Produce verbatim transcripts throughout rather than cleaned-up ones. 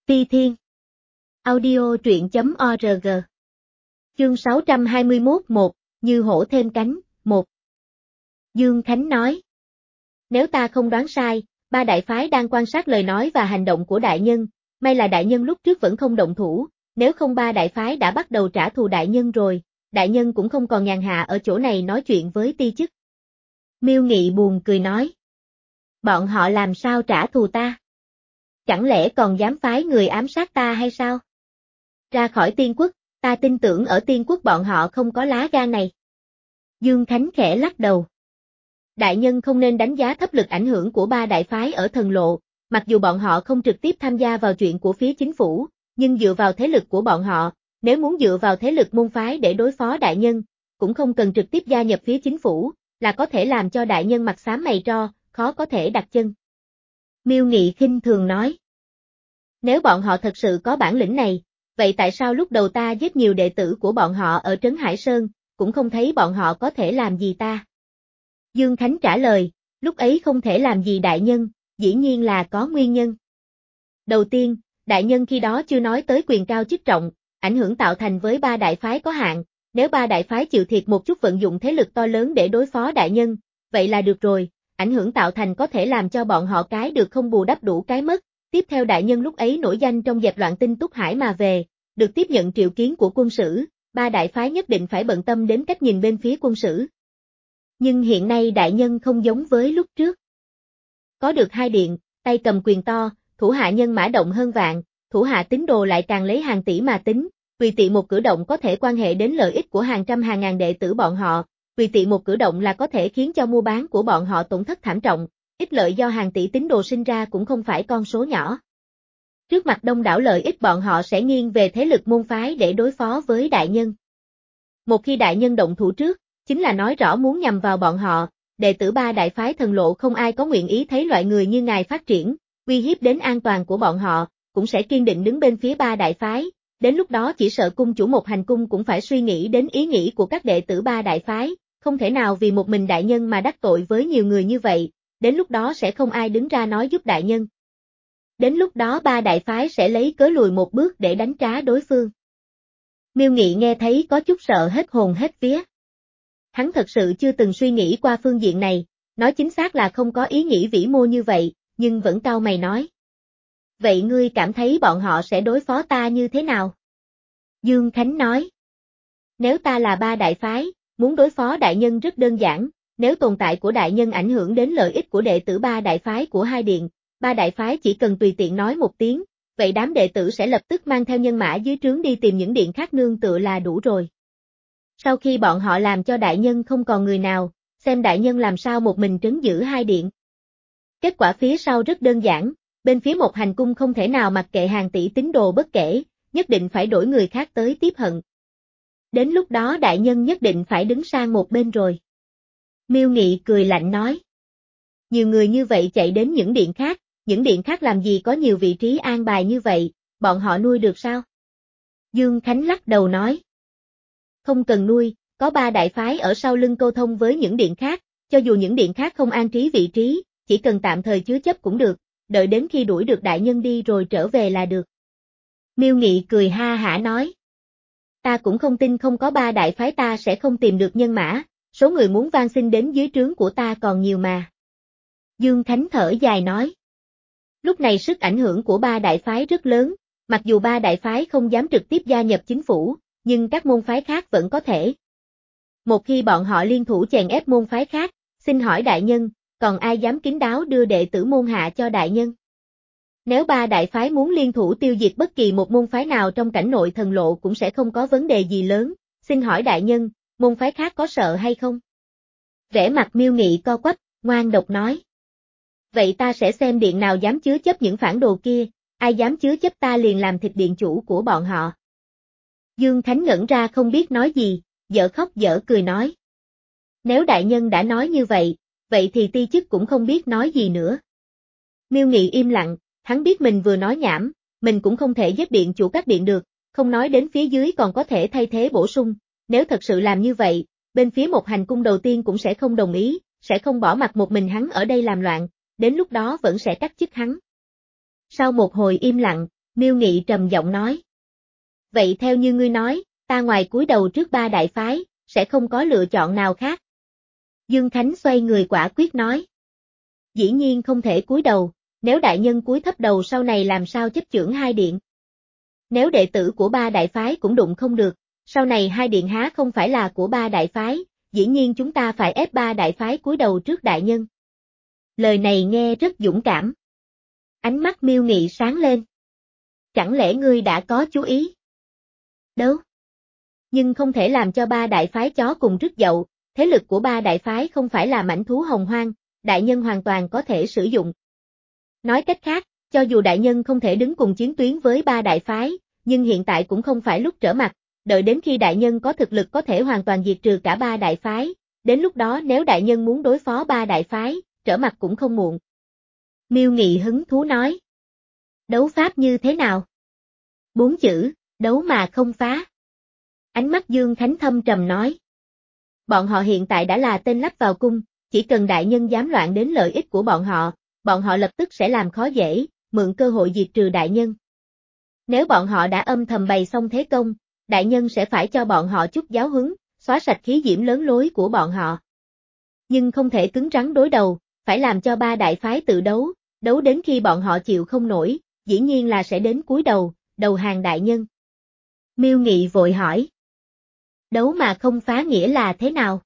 Ti Thiên. Audio truyện chấm org. Chương sáu trăm hai mươi mốt một, Như hổ thêm cánh, một. Dương Khánh nói. Nếu ta không đoán sai, ba đại phái đang quan sát lời nói và hành động của đại nhân, may là đại nhân lúc trước vẫn không động thủ, nếu không ba đại phái đã bắt đầu trả thù đại nhân rồi, đại nhân cũng không còn nhàn hạ ở chỗ này nói chuyện với ti chức. Miêu Nghị buồn cười nói. Bọn họ làm sao trả thù ta? Chẳng lẽ còn dám phái người ám sát ta hay sao? Ra khỏi Tiên Quốc, ta tin tưởng ở Tiên Quốc bọn họ không có lá gan này. Dương Khánh khẽ lắc đầu. Đại nhân không nên đánh giá thấp lực ảnh hưởng của ba đại phái ở Thần Lộ, mặc dù bọn họ không trực tiếp tham gia vào chuyện của phía chính phủ, nhưng dựa vào thế lực của bọn họ, nếu muốn dựa vào thế lực môn phái để đối phó đại nhân, cũng không cần trực tiếp gia nhập phía chính phủ, là có thể làm cho đại nhân mặt xám mày tro, khó có thể đặt chân. Miêu Nghị khinh thường nói. Nếu bọn họ thật sự có bản lĩnh này, vậy tại sao lúc đầu ta giết nhiều đệ tử của bọn họ ở Trấn Hải Sơn, cũng không thấy bọn họ có thể làm gì ta? Dương Khánh trả lời, lúc ấy không thể làm gì đại nhân, dĩ nhiên là có nguyên nhân. Đầu tiên, đại nhân khi đó chưa nói tới quyền cao chức trọng, ảnh hưởng tạo thành với ba đại phái có hạn, nếu ba đại phái chịu thiệt một chút vận dụng thế lực to lớn để đối phó đại nhân, vậy là được rồi, ảnh hưởng tạo thành có thể làm cho bọn họ cái được không bù đắp đủ cái mất. Tiếp theo đại nhân lúc ấy nổi danh trong dẹp loạn Tinh Túc Hải mà về, được tiếp nhận triệu kiến của quân sử, ba đại phái nhất định phải bận tâm đến cách nhìn bên phía quân sử. Nhưng hiện nay đại nhân không giống với lúc trước. Có được hai điện, tay cầm quyền to, thủ hạ nhân mã động hơn vạn, thủ hạ tín đồ lại càng lấy hàng tỷ mà tính, tùy tiện một cử động có thể quan hệ đến lợi ích của hàng trăm hàng ngàn đệ tử bọn họ, tùy tiện một cử động là có thể khiến cho mua bán của bọn họ tổn thất thảm trọng. Ích lợi do hàng tỷ tín đồ sinh ra cũng không phải con số nhỏ. Trước mặt đông đảo lợi ích bọn họ sẽ nghiêng về thế lực môn phái để đối phó với đại nhân. Một khi đại nhân động thủ trước, chính là nói rõ muốn nhằm vào bọn họ, đệ tử ba đại phái Thần Lộ không ai có nguyện ý thấy loại người như ngài phát triển, uy hiếp đến an toàn của bọn họ, cũng sẽ kiên định đứng bên phía ba đại phái, đến lúc đó chỉ sợ cung chủ một hành cung cũng phải suy nghĩ đến ý nghĩ của các đệ tử ba đại phái, không thể nào vì một mình đại nhân mà đắc tội với nhiều người như vậy. Đến lúc đó sẽ không ai đứng ra nói giúp đại nhân. Đến lúc đó ba đại phái sẽ lấy cớ lùi một bước để đánh trá đối phương. Miêu Nghị nghe thấy có chút sợ hết hồn hết vía. Hắn thật sự chưa từng suy nghĩ qua phương diện này, nói chính xác là không có ý nghĩ vĩ mô như vậy, nhưng vẫn cau mày nói. Vậy ngươi cảm thấy bọn họ sẽ đối phó ta như thế nào? Dương Khánh nói. Nếu ta là ba đại phái, muốn đối phó đại nhân rất đơn giản. Nếu tồn tại của đại nhân ảnh hưởng đến lợi ích của đệ tử ba đại phái của hai điện, ba đại phái chỉ cần tùy tiện nói một tiếng, vậy đám đệ tử sẽ lập tức mang theo nhân mã dưới trướng đi tìm những điện khác nương tựa là đủ rồi. Sau khi bọn họ làm cho đại nhân không còn người nào, xem đại nhân làm sao một mình trấn giữ hai điện. Kết quả phía sau rất đơn giản, bên phía một hành cung không thể nào mặc kệ hàng tỷ tín đồ bất kể, nhất định phải đổi người khác tới tiếp hận. Đến lúc đó đại nhân nhất định phải đứng sang một bên rồi. Miêu Nghị cười lạnh nói. Nhiều người như vậy chạy đến những điện khác, những điện khác làm gì có nhiều vị trí an bài như vậy, bọn họ nuôi được sao? Dương Khánh lắc đầu nói. Không cần nuôi, có ba đại phái ở sau lưng câu thông với những điện khác, cho dù những điện khác không an trí vị trí, chỉ cần tạm thời chứa chấp cũng được, đợi đến khi đuổi được đại nhân đi rồi trở về là được. Miêu Nghị cười ha hả nói. Ta cũng không tin không có ba đại phái ta sẽ không tìm được nhân mã. Số người muốn van xin đến dưới trướng của ta còn nhiều mà. Dương Khánh thở dài nói. Lúc này sức ảnh hưởng của ba đại phái rất lớn, mặc dù ba đại phái không dám trực tiếp gia nhập chính phủ, nhưng các môn phái khác vẫn có thể. Một khi bọn họ liên thủ chèn ép môn phái khác, xin hỏi đại nhân, còn ai dám kín đáo đưa đệ tử môn hạ cho đại nhân? Nếu ba đại phái muốn liên thủ tiêu diệt bất kỳ một môn phái nào trong cảnh nội Thần Lộ cũng sẽ không có vấn đề gì lớn, xin hỏi đại nhân, môn phái khác có sợ hay không? Vẻ mặt Miêu Nghị co quắp, ngoan độc nói. Vậy ta sẽ xem điện nào dám chứa chấp những phản đồ kia, ai dám chứa chấp ta liền làm thịt điện chủ của bọn họ. Dương Khánh ngẩn ra không biết nói gì, dở khóc dở cười nói. Nếu đại nhân đã nói như vậy, vậy thì ti chức cũng không biết nói gì nữa. Miêu Nghị im lặng, hắn biết mình vừa nói nhảm, mình cũng không thể giết điện chủ các điện được, không nói đến phía dưới còn có thể thay thế bổ sung. Nếu thật sự làm như vậy, bên phía một hành cung đầu tiên cũng sẽ không đồng ý, sẽ không bỏ mặc một mình hắn ở đây làm loạn, đến lúc đó vẫn sẽ cắt chức hắn. Sau một hồi im lặng, Miêu Nghị trầm giọng nói. Vậy theo như ngươi nói, ta ngoài cúi đầu trước ba đại phái, sẽ không có lựa chọn nào khác. Dương Khánh xoay người quả quyết nói. Dĩ nhiên không thể cúi đầu, nếu đại nhân cúi thấp đầu sau này làm sao chấp chưởng hai điện. Nếu đệ tử của ba đại phái cũng đụng không được, sau này hai điện há không phải là của ba đại phái, dĩ nhiên chúng ta phải ép ba đại phái cúi đầu trước đại nhân. Lời này nghe rất dũng cảm. Ánh mắt Miêu Nghị sáng lên. Chẳng lẽ ngươi đã có chú ý? Đâu? Nhưng không thể làm cho ba đại phái chó cùng rứt dậu, thế lực của ba đại phái không phải là mãnh thú hồng hoang, đại nhân hoàn toàn có thể sử dụng. Nói cách khác, cho dù đại nhân không thể đứng cùng chiến tuyến với ba đại phái, nhưng hiện tại cũng không phải lúc trở mặt, đợi đến khi đại nhân có thực lực có thể hoàn toàn diệt trừ cả ba đại phái, đến lúc đó nếu đại nhân muốn đối phó ba đại phái, trở mặt cũng không muộn. Miêu Nghị hứng thú nói. Đấu pháp như thế nào? Bốn chữ, đấu mà không phá. Ánh mắt Dương Khánh thâm trầm nói. Bọn họ hiện tại đã là tên lắp vào cung, chỉ cần đại nhân dám loạn đến lợi ích của bọn họ, bọn họ lập tức sẽ làm khó dễ, mượn cơ hội diệt trừ đại nhân. Nếu bọn họ đã âm thầm bày xong thế công, đại nhân sẽ phải cho bọn họ chút giáo huấn, xóa sạch khí diễm lớn lối của bọn họ. Nhưng không thể cứng rắn đối đầu, phải làm cho ba đại phái tự đấu, đấu đến khi bọn họ chịu không nổi, dĩ nhiên là sẽ đến cúi đầu, đầu hàng đại nhân. Miêu Nghị vội hỏi. Đấu mà không phá nghĩa là thế nào?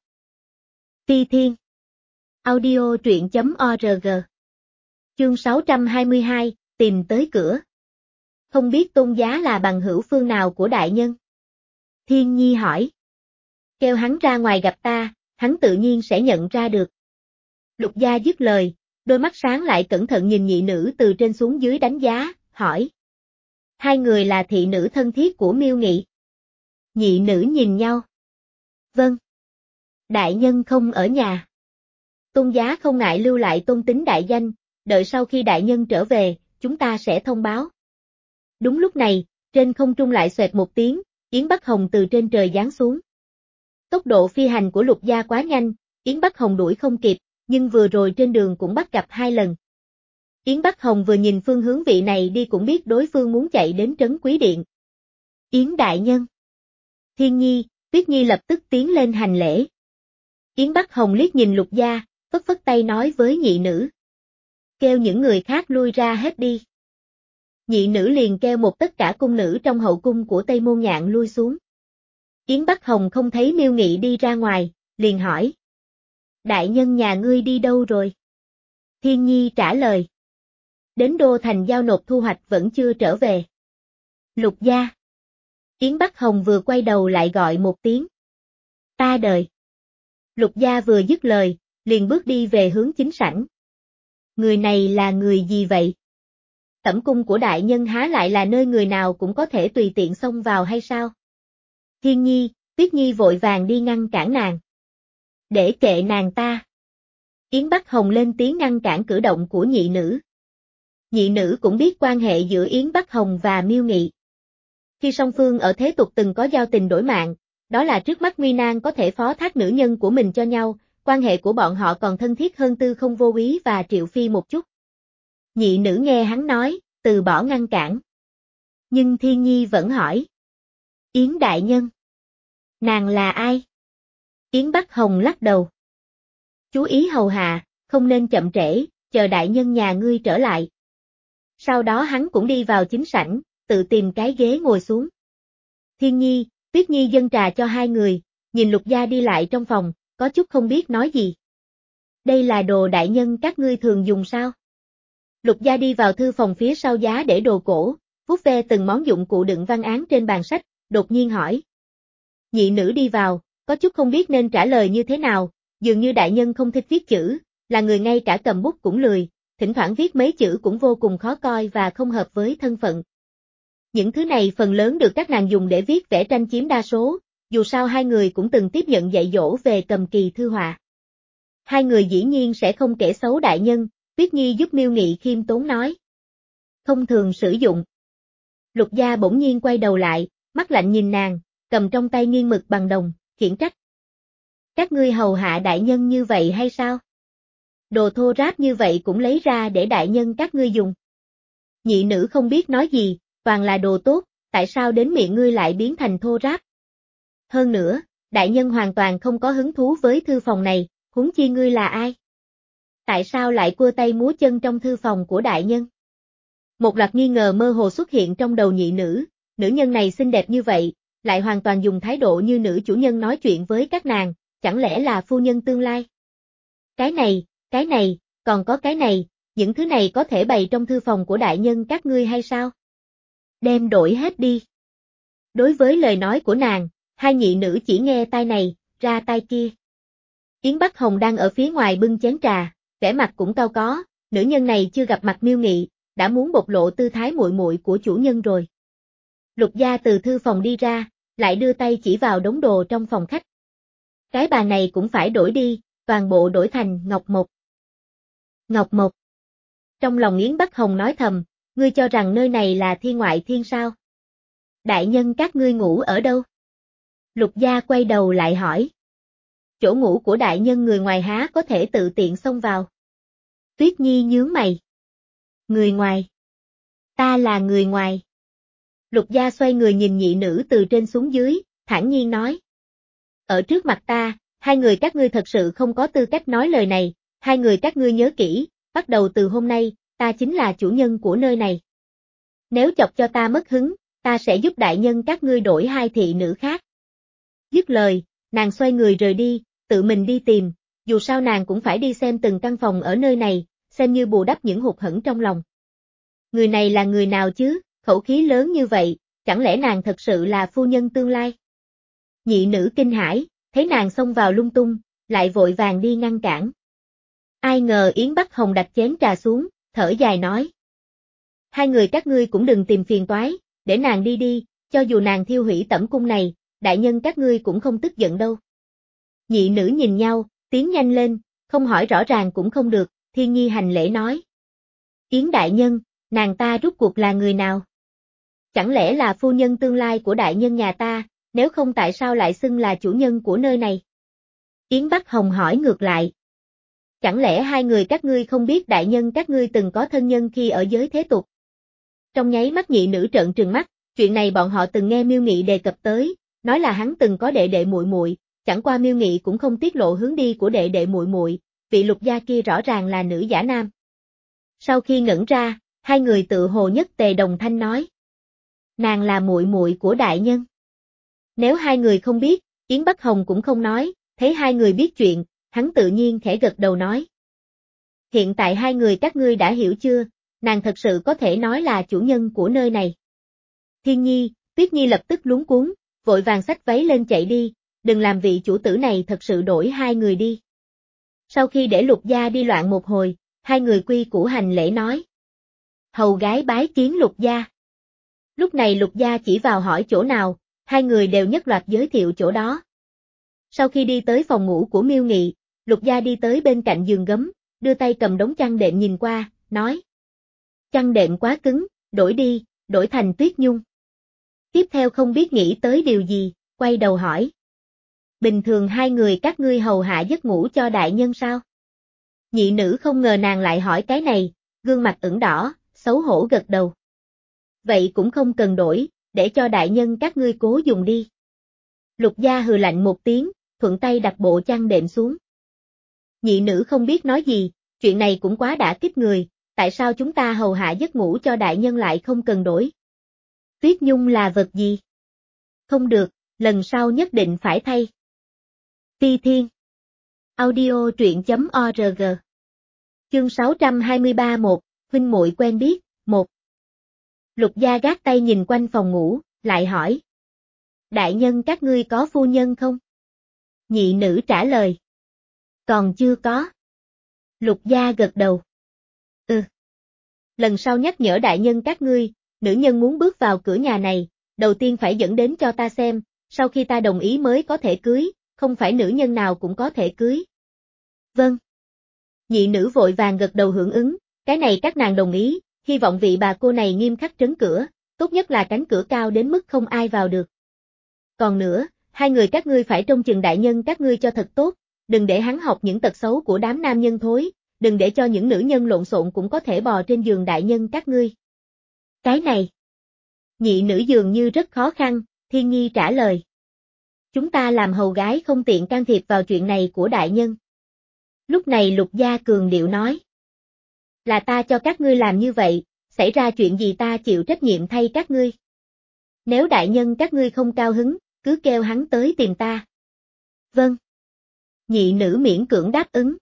Phi Thiên. Audio truyện chấm org. Chương sáu trăm hai mươi hai, tìm tới cửa. Không biết Tôn Giá là bằng hữu phương nào của đại nhân? Thiên Nhi hỏi. Kêu hắn ra ngoài gặp ta, hắn tự nhiên sẽ nhận ra được. Lục Gia dứt lời, đôi mắt sáng lại cẩn thận nhìn nhị nữ từ trên xuống dưới đánh giá, hỏi. Hai người là thị nữ thân thiết của Miêu Nghị. Nhị nữ nhìn nhau. Vâng. Đại nhân không ở nhà. Tôn Giá không ngại lưu lại tôn tính đại danh, đợi sau khi đại nhân trở về, chúng ta sẽ thông báo. Đúng lúc này, trên không trung lại xoẹt một tiếng, Yến Bắc Hồng từ trên trời giáng xuống. Tốc độ phi hành của Lục Gia quá nhanh, Yến Bắc Hồng đuổi không kịp, nhưng vừa rồi trên đường cũng bắt gặp hai lần. Yến Bắc Hồng vừa nhìn phương hướng vị này đi cũng biết đối phương muốn chạy đến Trấn Quý Điện. Yến đại nhân. Thiên Nhi, Tuyết Nhi lập tức tiến lên hành lễ. Yến Bắc Hồng liếc nhìn Lục Gia, phất phất tay nói với nhị nữ. Kêu những người khác lui ra hết đi. Nhị nữ liền kêu một tất cả cung nữ trong hậu cung của Tây Môn Nhạn lui xuống. Yến Bắc Hồng không thấy Miêu Nghị đi ra ngoài, liền hỏi. Đại nhân nhà ngươi đi đâu rồi? Thiên Nhi trả lời. Đến Đô Thành giao nộp thu hoạch vẫn chưa trở về. Lục Gia. Yến Bắc Hồng vừa quay đầu lại gọi một tiếng. Ta đợi. Lục Gia vừa dứt lời, liền bước đi về hướng chính sảnh. Người này là người gì vậy? Tẩm cung của đại nhân há lại là nơi người nào cũng có thể tùy tiện xông vào hay sao? Thiên Nhi, Tuyết Nhi vội vàng đi ngăn cản nàng. Để kệ nàng ta. Yến Bắc Hồng lên tiếng ngăn cản cử động của nhị nữ. Nhị nữ cũng biết quan hệ giữa Yến Bắc Hồng và Miêu Nghị. Khi song phương ở thế tục từng có giao tình đổi mạng, đó là trước mắt nguy nan có thể phó thác nữ nhân của mình cho nhau, quan hệ của bọn họ còn thân thiết hơn Tư Không Vô Úy và Triệu Phi một chút. Nhị nữ nghe hắn nói, từ bỏ ngăn cản. Nhưng Thiên Nhi vẫn hỏi. Yến đại nhân. Nàng là ai? Yến Bắc Hồng lắc đầu. Chú ý hầu hạ, không nên chậm trễ, chờ đại nhân nhà ngươi trở lại. Sau đó hắn cũng đi vào chính sảnh, tự tìm cái ghế ngồi xuống. Thiên Nhi, Tuyết Nhi dâng trà cho hai người, nhìn Lục Gia đi lại trong phòng, có chút không biết nói gì. Đây là đồ đại nhân các ngươi thường dùng sao? Lục Gia đi vào thư phòng phía sau giá để đồ cổ, vuốt ve từng món dụng cụ đựng văn án trên bàn sách, đột nhiên hỏi. Nhị nữ đi vào, có chút không biết nên trả lời như thế nào, dường như đại nhân không thích viết chữ, là người ngay cả cầm bút cũng lười, thỉnh thoảng viết mấy chữ cũng vô cùng khó coi và không hợp với thân phận. Những thứ này phần lớn được các nàng dùng để viết vẽ tranh chiếm đa số, dù sao hai người cũng từng tiếp nhận dạy dỗ về cầm kỳ thư họa. Hai người dĩ nhiên sẽ không kể xấu đại nhân, Tuyết Nhi giúp Miêu Nghị khiêm tốn nói. Không thường sử dụng. Lục Gia bỗng nhiên quay đầu lại, mắt lạnh nhìn nàng, cầm trong tay nghiêng mực bằng đồng, khiển trách. Các ngươi hầu hạ đại nhân như vậy hay sao? Đồ thô ráp như vậy cũng lấy ra để đại nhân các ngươi dùng. Nhị nữ không biết nói gì, toàn là đồ tốt, tại sao đến miệng ngươi lại biến thành thô ráp? Hơn nữa, đại nhân hoàn toàn không có hứng thú với thư phòng này, huống chi ngươi là ai? Tại sao lại cua tay múa chân trong thư phòng của đại nhân? Một loạt nghi ngờ mơ hồ xuất hiện trong đầu nhị nữ, nữ nhân này xinh đẹp như vậy, lại hoàn toàn dùng thái độ như nữ chủ nhân nói chuyện với các nàng, chẳng lẽ là phu nhân tương lai? Cái này, cái này, còn có cái này, những thứ này có thể bày trong thư phòng của đại nhân các ngươi hay sao? Đem đổi hết đi. Đối với lời nói của nàng, hai nhị nữ chỉ nghe tai này, ra tai kia. Yến Bắc Hồng đang ở phía ngoài bưng chén trà, vẻ mặt cũng cau có, nữ nhân này chưa gặp mặt Miêu Nghị, đã muốn bộc lộ tư thái muội muội của chủ nhân rồi. Lục Gia từ thư phòng đi ra, lại đưa tay chỉ vào đống đồ trong phòng khách. Cái bàn này cũng phải đổi đi, toàn bộ đổi thành ngọc mộc. Ngọc mộc. Trong lòng Yến Bắc Hồng nói thầm, ngươi cho rằng nơi này là thiên ngoại thiên sao? Đại nhân các ngươi ngủ ở đâu? Lục Gia quay đầu lại hỏi. Chỗ ngủ của đại nhân người ngoài há có thể tự tiện xông vào. Tuyết Nhi nhướng mày. Người ngoài. Ta là người ngoài. Lục Gia xoay người nhìn nhị nữ từ trên xuống dưới, thản nhiên nói. Ở trước mặt ta, hai người các ngươi thật sự không có tư cách nói lời này, hai người các ngươi nhớ kỹ, bắt đầu từ hôm nay, ta chính là chủ nhân của nơi này. Nếu chọc cho ta mất hứng, ta sẽ giúp đại nhân các ngươi đổi hai thị nữ khác. Dứt lời, nàng xoay người rời đi, tự mình đi tìm, dù sao nàng cũng phải đi xem từng căn phòng ở nơi này, xem như bù đắp những hụt hẫng trong lòng. Người này là người nào chứ, khẩu khí lớn như vậy, chẳng lẽ nàng thật sự là phu nhân tương lai? Nhị nữ kinh hãi, thấy nàng xông vào lung tung, lại vội vàng đi ngăn cản. Ai ngờ Yến Bắc Hồng đặt chén trà xuống, thở dài nói. Hai người các ngươi cũng đừng tìm phiền toái, để nàng đi đi, cho dù nàng thiêu hủy tẩm cung này, đại nhân các ngươi cũng không tức giận đâu. Nhị nữ nhìn nhau, tiến nhanh lên, không hỏi rõ ràng cũng không được, Thiên Nhi hành lễ nói. Yến đại nhân, nàng ta rút cuộc là người nào? Chẳng lẽ là phu nhân tương lai của đại nhân nhà ta, nếu không tại sao lại xưng là chủ nhân của nơi này? Yến Bắc Hồng hỏi ngược lại. Chẳng lẽ hai người các ngươi không biết đại nhân các ngươi từng có thân nhân khi ở giới thế tục? Trong nháy mắt nhị nữ trợn trừng mắt, chuyện này bọn họ từng nghe Miêu Nghị đề cập tới, nói là hắn từng có đệ đệ muội muội, chẳng qua Miêu Nghị cũng không tiết lộ hướng đi của đệ đệ muội muội, vị Lục Gia kia rõ ràng là nữ giả nam. Sau khi ngẩn ra, hai người tự hồ nhất tề đồng thanh nói. Nàng là muội muội của đại nhân. Nếu hai người không biết, Yến Bắc Hồng cũng không nói, thấy hai người biết chuyện, hắn tự nhiên khẽ gật đầu nói. Hiện tại hai người các ngươi đã hiểu chưa, nàng thật sự có thể nói là chủ nhân của nơi này. Thiên Nhi, Tuyết Nhi lập tức luống cuống, vội vàng xách váy lên chạy đi, đừng làm vị chủ tử này thật sự đổi hai người đi. Sau khi để Lục Gia đi loạn một hồi, hai người quy củ hành lễ nói. Hầu gái bái kiến Lục Gia. Lúc này Lục Gia chỉ vào hỏi chỗ nào, hai người đều nhất loạt giới thiệu chỗ đó. Sau khi đi tới phòng ngủ của Miêu Nghị, Lục Gia đi tới bên cạnh giường gấm, đưa tay cầm đống chăn đệm nhìn qua, nói. Chăn đệm quá cứng, đổi đi, đổi thành Tuyết Nhung. Tiếp theo không biết nghĩ tới điều gì, quay đầu hỏi. Bình thường hai người các ngươi hầu hạ giấc ngủ cho đại nhân sao? Nhị nữ không ngờ nàng lại hỏi cái này, gương mặt ửng đỏ, xấu hổ gật đầu. Vậy cũng không cần đổi, để cho đại nhân các ngươi cố dùng đi. Lục Gia hừ lạnh một tiếng, thuận tay đặt bộ chăn đệm xuống. Nhị nữ không biết nói gì, chuyện này cũng quá đả kích người, tại sao chúng ta hầu hạ giấc ngủ cho đại nhân lại không cần đổi? Tuyết Nhung là vật gì? Không được, lần sau nhất định phải thay. Ti Thiên. Audio truyện chấm org. Chương sáu trăm hai mươi ba một, huynh muội quen biết, một. Lục Gia gác tay nhìn quanh phòng ngủ, lại hỏi. Đại nhân các ngươi có phu nhân không? Nhị nữ trả lời. Còn chưa có. Lục Gia gật đầu. Ừ. Lần sau nhắc nhở đại nhân các ngươi, nữ nhân muốn bước vào cửa nhà này, đầu tiên phải dẫn đến cho ta xem, sau khi ta đồng ý mới có thể cưới, không phải nữ nhân nào cũng có thể cưới. Vâng. Nhị nữ vội vàng gật đầu hưởng ứng, cái này các nàng đồng ý, hy vọng vị bà cô này nghiêm khắc trấn cửa, tốt nhất là cánh cửa cao đến mức không ai vào được. Còn nữa, hai người các ngươi phải trông chừng đại nhân các ngươi cho thật tốt, đừng để hắn học những tật xấu của đám nam nhân thối, đừng để cho những nữ nhân lộn xộn cũng có thể bò trên giường đại nhân các ngươi. Cái này. Nhị nữ dường như rất khó khăn, Thiên Nhi trả lời. Chúng ta làm hầu gái không tiện can thiệp vào chuyện này của đại nhân. Lúc này Lục Gia cường điệu nói. Là ta cho các ngươi làm như vậy, xảy ra chuyện gì ta chịu trách nhiệm thay các ngươi. Nếu đại nhân các ngươi không cao hứng, cứ kêu hắn tới tìm ta. Vâng. Nhị nữ miễn cưỡng đáp ứng.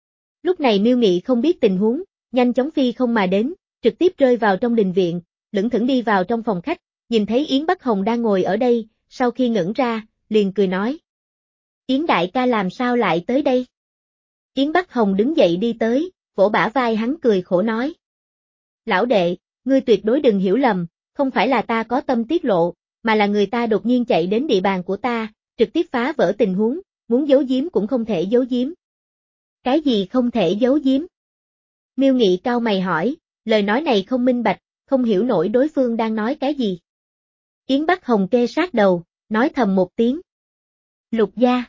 Lúc này Miêu Nghị không biết tình huống, nhanh chóng phi không mà đến, trực tiếp rơi vào trong đình viện, lững thững đi vào trong phòng khách, nhìn thấy Yến Bắc Hồng đang ngồi ở đây, sau khi ngẩn ra, liền cười nói. Yến đại ca làm sao lại tới đây? Yến Bắc Hồng đứng dậy đi tới, vỗ bả vai hắn cười khổ nói. Lão đệ, ngươi tuyệt đối đừng hiểu lầm, không phải là ta có tâm tiết lộ, mà là người ta đột nhiên chạy đến địa bàn của ta, trực tiếp phá vỡ tình huống, muốn giấu giếm cũng không thể giấu giếm. Cái gì không thể giấu giếm? Miêu Nghị cau mày hỏi, lời nói này không minh bạch, không hiểu nổi đối phương đang nói cái gì. Yến Bắc Hồng kê sát đầu, nói thầm một tiếng. Lục gia.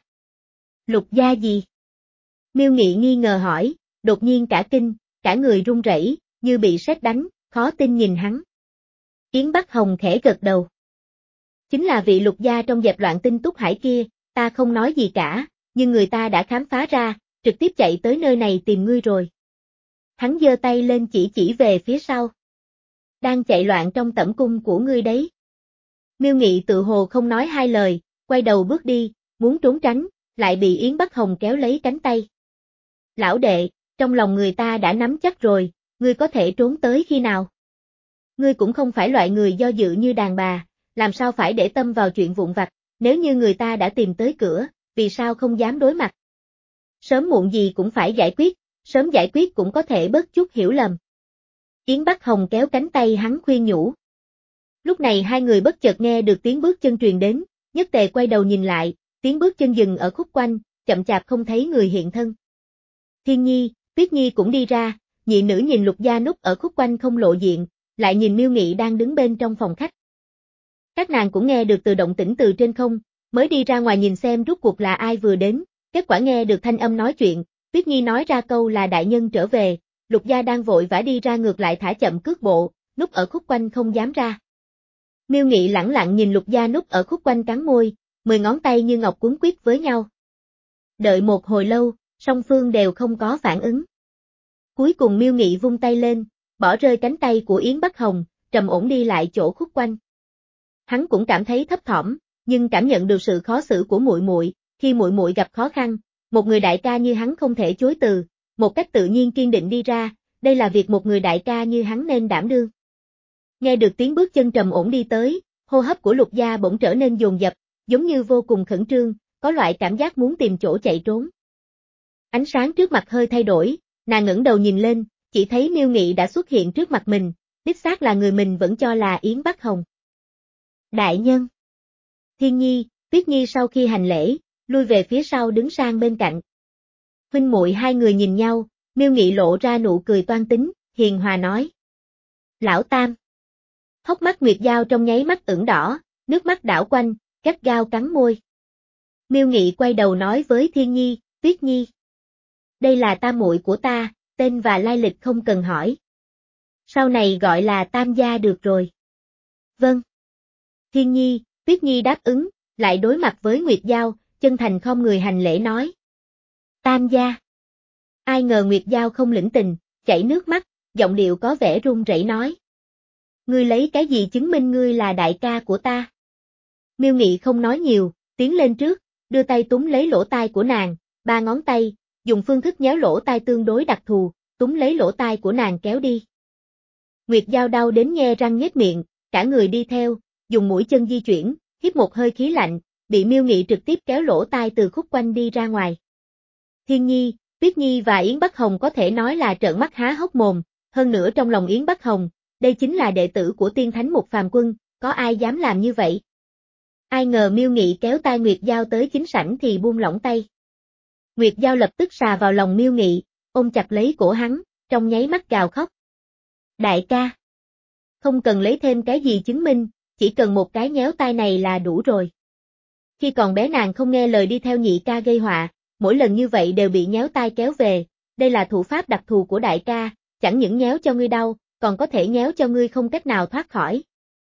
Lục gia gì? Miêu Nghị nghi ngờ hỏi, đột nhiên cả kinh, cả người run rẩy, như bị sét đánh, khó tin nhìn hắn. Yến Bắc Hồng khẽ gật đầu. Chính là vị Lục gia trong dẹp loạn tinh Túc Hải kia, ta không nói gì cả, nhưng người ta đã khám phá ra, trực tiếp chạy tới nơi này tìm ngươi rồi. Hắn giơ tay lên chỉ chỉ về phía sau. Đang chạy loạn trong tẩm cung của ngươi đấy. Miêu Nghị tự hồ không nói hai lời, quay đầu bước đi, muốn trốn tránh, lại bị Yến Bắc Hồng kéo lấy cánh tay. Lão đệ, trong lòng người ta đã nắm chắc rồi, ngươi có thể trốn tới khi nào? Ngươi cũng không phải loại người do dự như đàn bà, làm sao phải để tâm vào chuyện vụn vặt, nếu như người ta đã tìm tới cửa, vì sao không dám đối mặt? Sớm muộn gì cũng phải giải quyết, sớm giải quyết cũng có thể bớt chút hiểu lầm. Yến Bắc Hồng kéo cánh tay hắn khuyên nhủ. Lúc này hai người bất chợt nghe được tiếng bước chân truyền đến, nhất tề quay đầu nhìn lại, tiếng bước chân dừng ở khúc quanh, chậm chạp không thấy người hiện thân. Thiên Nhi, Tuyết Nhi cũng đi ra, nhị nữ nhìn Lục gia núp ở khúc quanh không lộ diện, lại nhìn Miêu Nghị đang đứng bên trong phòng khách. Các nàng cũng nghe được từ động tĩnh từ trên không, mới đi ra ngoài nhìn xem rốt cuộc là ai vừa đến, kết quả nghe được thanh âm nói chuyện, Tuyết Nhi nói ra câu là đại nhân trở về, Lục gia đang vội vã đi ra ngược lại thả chậm cước bộ, núp ở khúc quanh không dám ra. Miêu Nghị lẳng lặng nhìn Lục gia núp ở khúc quanh cắn môi, mười ngón tay như ngọc cuốn quýt với nhau. Đợi một hồi lâu, song phương đều không có phản ứng. Cuối cùng Miêu Nghị vung tay lên, bỏ rơi cánh tay của Yến Bắc Hồng, trầm ổn đi lại chỗ khúc quanh. Hắn cũng cảm thấy thấp thỏm, nhưng cảm nhận được sự khó xử của muội muội, khi muội muội gặp khó khăn, một người đại ca như hắn không thể chối từ, một cách tự nhiên kiên định đi ra, đây là việc một người đại ca như hắn nên đảm đương. Nghe được tiếng bước chân trầm ổn đi tới, hô hấp của Lục gia bỗng trở nên dồn dập, giống như vô cùng khẩn trương, có loại cảm giác muốn tìm chỗ chạy trốn. Ánh sáng trước mặt hơi thay đổi, nàng ngẩng đầu nhìn lên, chỉ thấy Miêu Nghị đã xuất hiện trước mặt mình, đích xác là người mình vẫn cho là Yến Bắc Hồng. Đại nhân. Thiên Nhi, Tuyết Nhi sau khi hành lễ, lui về phía sau đứng sang bên cạnh. Huynh muội hai người nhìn nhau, Miêu Nghị lộ ra nụ cười toan tính, hiền hòa nói. Lão Tam. Hốc mắt Nguyệt Giao trong nháy mắt ửng đỏ, nước mắt đảo quanh, gắt gao cắn môi. Miêu Nghị quay đầu nói với Thiên Nhi, Tuyết Nhi. Đây là tam muội của ta, tên và lai lịch không cần hỏi. Sau này gọi là Tam gia được rồi. Vâng. Thiên Nhi, Tuyết Nhi đáp ứng, lại đối mặt với Nguyệt Giao, chân thành khom người hành lễ nói. Tam gia. Ai ngờ Nguyệt Giao không lĩnh tình, chảy nước mắt, giọng điệu có vẻ run rẩy nói. Ngươi lấy cái gì chứng minh ngươi là đại ca của ta? Miêu Nghị không nói nhiều, tiến lên trước, đưa tay túm lấy lỗ tai của nàng, ba ngón tay, dùng phương thức nhéo lỗ tai tương đối đặc thù, túm lấy lỗ tai của nàng kéo đi. Nguyệt Giao đau đến nhe răng nhếch miệng, cả người đi theo, dùng mũi chân di chuyển, hít một hơi khí lạnh, bị Miêu Nghị trực tiếp kéo lỗ tai từ khúc quanh đi ra ngoài. Thiên Nhi, Tuyết Nhi và Yến Bắc Hồng có thể nói là trợn mắt há hốc mồm, hơn nữa trong lòng Yến Bắc Hồng, đây chính là đệ tử của tiên thánh một phàm quân, có ai dám làm như vậy? Ai ngờ Miêu Nghị kéo tay Nguyệt Giao tới chính sảnh thì buông lỏng tay. Nguyệt Giao lập tức xà vào lòng Miêu Nghị, ôm chặt lấy cổ hắn, trong nháy mắt gào khóc. Đại ca! Không cần lấy thêm cái gì chứng minh, chỉ cần một cái nhéo tai này là đủ rồi. Khi còn bé nàng không nghe lời đi theo nhị ca gây họa, mỗi lần như vậy đều bị nhéo tai kéo về, đây là thủ pháp đặc thù của đại ca, chẳng những nhéo cho ngươi đau, còn có thể nhéo cho ngươi không cách nào thoát khỏi.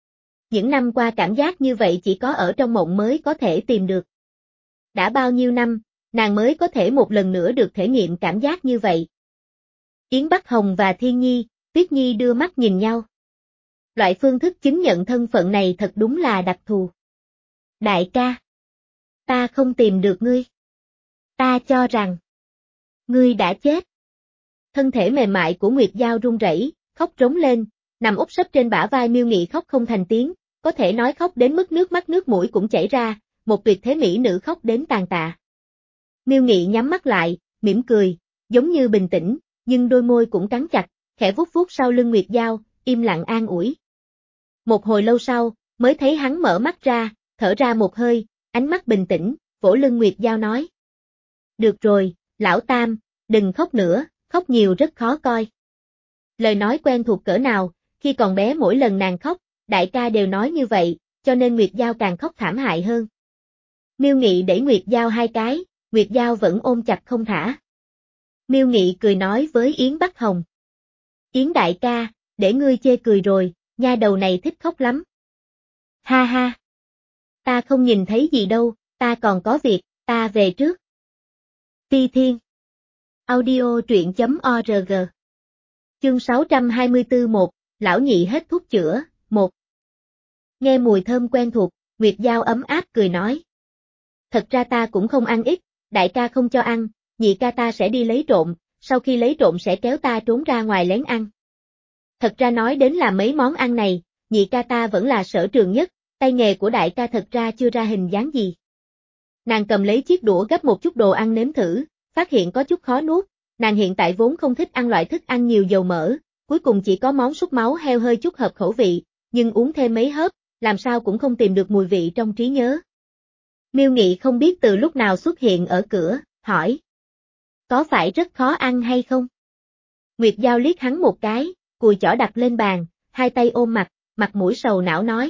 Những năm qua cảm giác như vậy chỉ có ở trong mộng mới có thể tìm được. Đã bao nhiêu năm, nàng mới có thể một lần nữa được thể nghiệm cảm giác như vậy. Yến Bắc Hồng và Thiên Nhi, Tuyết Nhi đưa mắt nhìn nhau. Loại phương thức chứng nhận thân phận này thật đúng là đặc thù. Đại ca, ta không tìm được ngươi. Ta cho rằng, ngươi đã chết. Thân thể mềm mại của Nguyệt Giao run rẩy, khóc rống lên, nằm úp sấp trên bả vai Miêu Nghị khóc không thành tiếng, có thể nói khóc đến mức nước mắt nước mũi cũng chảy ra, một tuyệt thế mỹ nữ khóc đến tàn tạ. Miêu Nghị nhắm mắt lại, mỉm cười, giống như bình tĩnh, nhưng đôi môi cũng cắn chặt, khẽ vuốt vuốt sau lưng Nguyệt Giao, im lặng an ủi. Một hồi lâu sau, mới thấy hắn mở mắt ra, thở ra một hơi, ánh mắt bình tĩnh, vỗ lưng Nguyệt Giao nói. Được rồi, lão tam, đừng khóc nữa, khóc nhiều rất khó coi. Lời nói quen thuộc cỡ nào, khi còn bé mỗi lần nàng khóc, đại ca đều nói như vậy, cho nên Nguyệt Giao càng khóc thảm hại hơn. Miêu Nghị đẩy Nguyệt Giao hai cái, Nguyệt Giao vẫn ôm chặt không thả. Miêu Nghị cười nói với Yến Bắc Hồng. Yến đại ca, để ngươi chê cười rồi, nha đầu này thích khóc lắm. Ha ha. Ta không nhìn thấy gì đâu, ta còn có việc, ta về trước. Phi Thiên. Audio truyện chấm org. Chương sáu trăm hai mươi tư một, lão nhị hết thuốc chữa, một. Nghe mùi thơm quen thuộc, Nguyệt Giao ấm áp cười nói. Thật ra ta cũng không ăn ít, đại ca không cho ăn, nhị ca ta sẽ đi lấy trộm, sau khi lấy trộm sẽ kéo ta trốn ra ngoài lén ăn. Thật ra nói đến là mấy món ăn này, nhị ca ta vẫn là sở trường nhất, tay nghề của đại ca thật ra chưa ra hình dáng gì. Nàng cầm lấy chiếc đũa gấp một chút đồ ăn nếm thử, phát hiện có chút khó nuốt, nàng hiện tại vốn không thích ăn loại thức ăn nhiều dầu mỡ, cuối cùng chỉ có món súp máu heo hơi chút hợp khẩu vị, nhưng uống thêm mấy hớp, làm sao cũng không tìm được mùi vị trong trí nhớ. Miêu Nghị không biết từ lúc nào xuất hiện ở cửa, hỏi. Có phải rất khó ăn hay không? Nguyệt Giao liếc hắn một cái, cùi chỏ đặt lên bàn, hai tay ôm mặt, mặt mũi sầu não nói.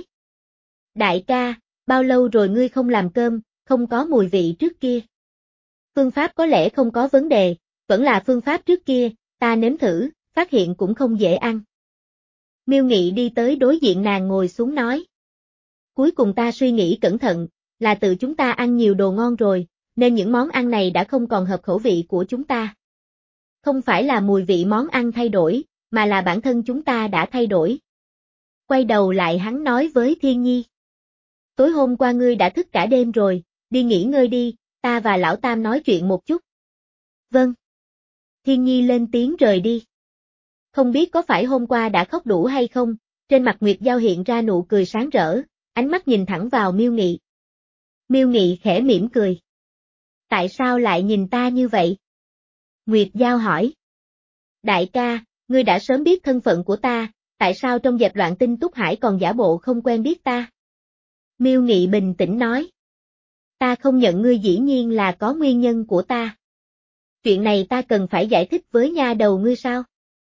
Đại ca, bao lâu rồi ngươi không làm cơm, không có mùi vị trước kia. Phương pháp có lẽ không có vấn đề, vẫn là phương pháp trước kia, ta nếm thử, phát hiện cũng không dễ ăn. Miêu Nghị đi tới đối diện nàng ngồi xuống nói. Cuối cùng ta suy nghĩ cẩn thận, là tự chúng ta ăn nhiều đồ ngon rồi, nên những món ăn này đã không còn hợp khẩu vị của chúng ta. Không phải là mùi vị món ăn thay đổi, mà là bản thân chúng ta đã thay đổi. Quay đầu lại hắn nói với Thiên Nhi. Tối hôm qua ngươi đã thức cả đêm rồi, đi nghỉ ngơi đi, ta và lão tam nói chuyện một chút. Vâng. Thiên Nhi lên tiếng rời đi. Không biết có phải hôm qua đã khóc đủ hay không, trên mặt Nguyệt Giao hiện ra nụ cười sáng rỡ, ánh mắt nhìn thẳng vào Miêu Nghị. Miêu Nghị khẽ mỉm cười. Tại sao lại nhìn ta như vậy? Nguyệt Giao hỏi. Đại ca, ngươi đã sớm biết thân phận của ta, tại sao trong dẹp loạn tinh Túc Hải còn giả bộ không quen biết ta? Miêu Nghị bình tĩnh nói. Ta không nhận ngươi dĩ nhiên là có nguyên nhân của ta. Chuyện này ta cần phải giải thích với nha đầu ngươi sao?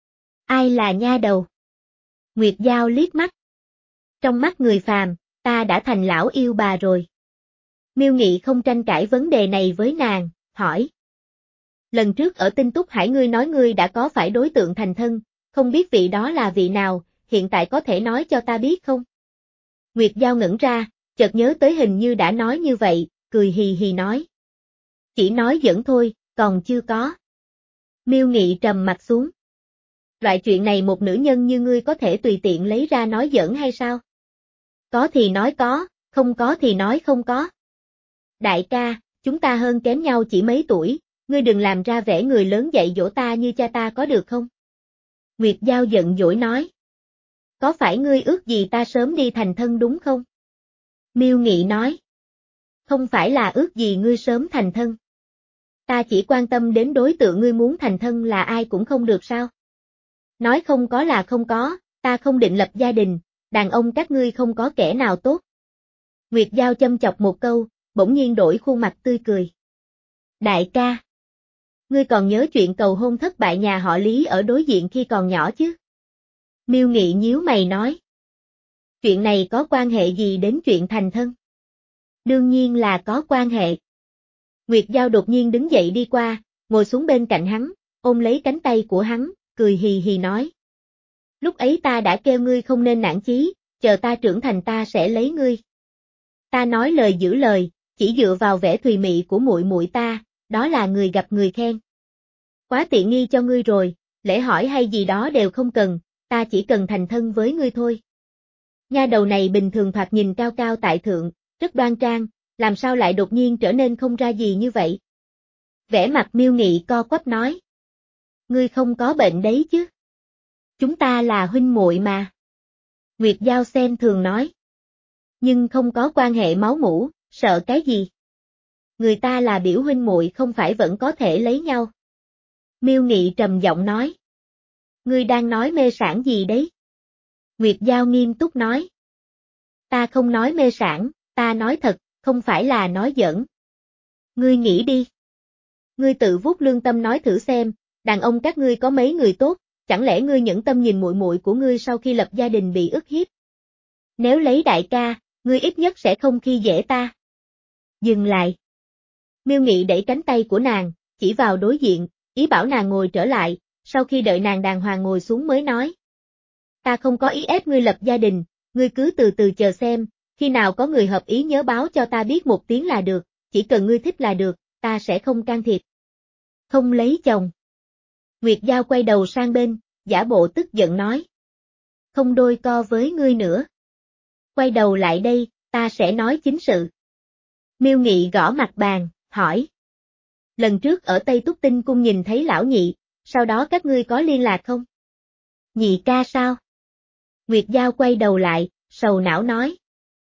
Ai là nha đầu? Nguyệt Giao liếc mắt. Trong mắt người phàm, ta đã thành lão yêu bà rồi. Miêu Nghị không tranh cãi vấn đề này với nàng, hỏi. Lần trước ở Tinh Túc Hải ngươi nói ngươi đã có phải đối tượng thành thân, không biết vị đó là vị nào, hiện tại có thể nói cho ta biết không? Nguyệt Giao ngẩn ra, chợt nhớ tới hình như đã nói như vậy, cười hì hì nói. Chỉ nói giỡn thôi, còn chưa có. Miêu Nghị trầm mặt xuống. Loại chuyện này một nữ nhân như ngươi có thể tùy tiện lấy ra nói giỡn hay sao? Có thì nói có, không có thì nói không có. Đại ca, chúng ta hơn kém nhau chỉ mấy tuổi, ngươi đừng làm ra vẻ người lớn dạy dỗ ta như cha ta có được không? Nguyệt Giao giận dỗi nói. Có phải ngươi ước gì ta sớm đi thành thân đúng không? Miêu Nghị nói. Không phải là ước gì ngươi sớm thành thân. Ta chỉ quan tâm đến đối tượng ngươi muốn thành thân là ai cũng không được sao? Nói không có là không có, ta không định lập gia đình, đàn ông các ngươi không có kẻ nào tốt. Nguyệt Giao châm chọc một câu, bỗng nhiên đổi khuôn mặt tươi cười. Đại ca, ngươi còn nhớ chuyện cầu hôn thất bại nhà họ Lý ở đối diện khi còn nhỏ chứ? Miêu Nghị nhíu mày nói. Chuyện này có quan hệ gì đến chuyện thành thân? Đương nhiên là có quan hệ. Nguyệt Giao đột nhiên đứng dậy đi qua, ngồi xuống bên cạnh hắn, ôm lấy cánh tay của hắn, cười hì hì nói. Lúc ấy ta đã kêu ngươi không nên nản chí, chờ ta trưởng thành ta sẽ lấy ngươi. Ta nói lời giữ lời, chỉ dựa vào vẻ thùy mị của muội muội ta, đó là người gặp người khen. Quá tiện nghi cho ngươi rồi, lễ hỏi hay gì đó đều không cần, ta chỉ cần thành thân với ngươi thôi. Nha đầu này bình thường thoạt nhìn cao cao tại thượng, rất đoan trang, làm sao lại đột nhiên trở nên không ra gì như vậy? Vẻ mặt Miêu Nghị co quắp nói. Ngươi không có bệnh đấy chứ? Chúng ta là huynh muội mà. Nguyệt Giao xem thường nói. Nhưng không có quan hệ máu mủ, sợ cái gì? Người ta là biểu huynh muội không phải vẫn có thể lấy nhau. Miêu Nghị trầm giọng nói. Ngươi đang nói mê sảng gì đấy? Nguyệt Giao nghiêm túc nói. Ta không nói mê sảng, ta nói thật, không phải là nói giỡn. Ngươi nghĩ đi. Ngươi tự vuốt lương tâm nói thử xem, đàn ông các ngươi có mấy người tốt, chẳng lẽ ngươi nhẫn tâm nhìn muội muội của ngươi sau khi lập gia đình bị ức hiếp? Nếu lấy đại ca, ngươi ít nhất sẽ không khi dễ ta. Dừng lại. Miêu Nghị đẩy cánh tay của nàng, chỉ vào đối diện, ý bảo nàng ngồi trở lại, sau khi đợi nàng đàng hoàng ngồi xuống mới nói. Ta không có ý ép ngươi lập gia đình, ngươi cứ từ từ chờ xem, khi nào có người hợp ý nhớ báo cho ta biết một tiếng là được, chỉ cần ngươi thích là được, ta sẽ không can thiệp. Không lấy chồng. Nguyệt Giao quay đầu sang bên, giả bộ tức giận nói. Không đôi co với ngươi nữa. Quay đầu lại đây, ta sẽ nói chính sự. Miêu Nghị gõ mặt bàn, hỏi. Lần trước ở Tây Túc Tinh Cung nhìn thấy lão nhị, sau đó các ngươi có liên lạc không? Nhị ca sao? Nguyệt Giao quay đầu lại, sầu não nói.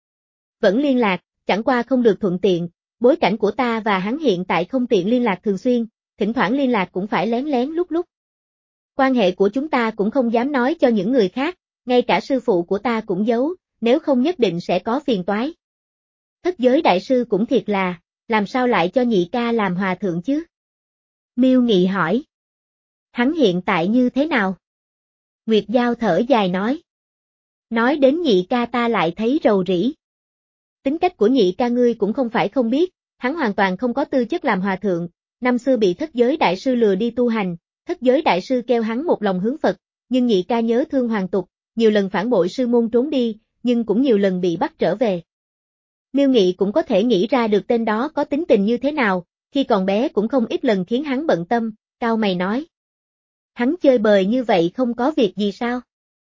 Vẫn liên lạc, chẳng qua không được thuận tiện, bối cảnh của ta và hắn hiện tại không tiện liên lạc thường xuyên, thỉnh thoảng liên lạc cũng phải lén lén lúc lúc. Quan hệ của chúng ta cũng không dám nói cho những người khác, ngay cả sư phụ của ta cũng giấu, nếu không nhất định sẽ có phiền toái. Thất giới đại sư cũng thiệt là, làm sao lại cho nhị ca làm hòa thượng chứ? Miêu Nghị hỏi. Hắn hiện tại như thế nào? Nguyệt Giao thở dài nói. Nói đến nhị ca ta lại thấy rầu rĩ. Tính cách của nhị ca ngươi cũng không phải không biết, hắn hoàn toàn không có tư chất làm hòa thượng, năm xưa bị thất giới đại sư lừa đi tu hành, thất giới đại sư kêu hắn một lòng hướng Phật, nhưng nhị ca nhớ thương hoàng tục, nhiều lần phản bội sư môn trốn đi, nhưng cũng nhiều lần bị bắt trở về. Miêu Nghị cũng có thể nghĩ ra được tên đó có tính tình như thế nào, khi còn bé cũng không ít lần khiến hắn bận tâm, cau mày nói. Hắn chơi bời như vậy không có việc gì sao?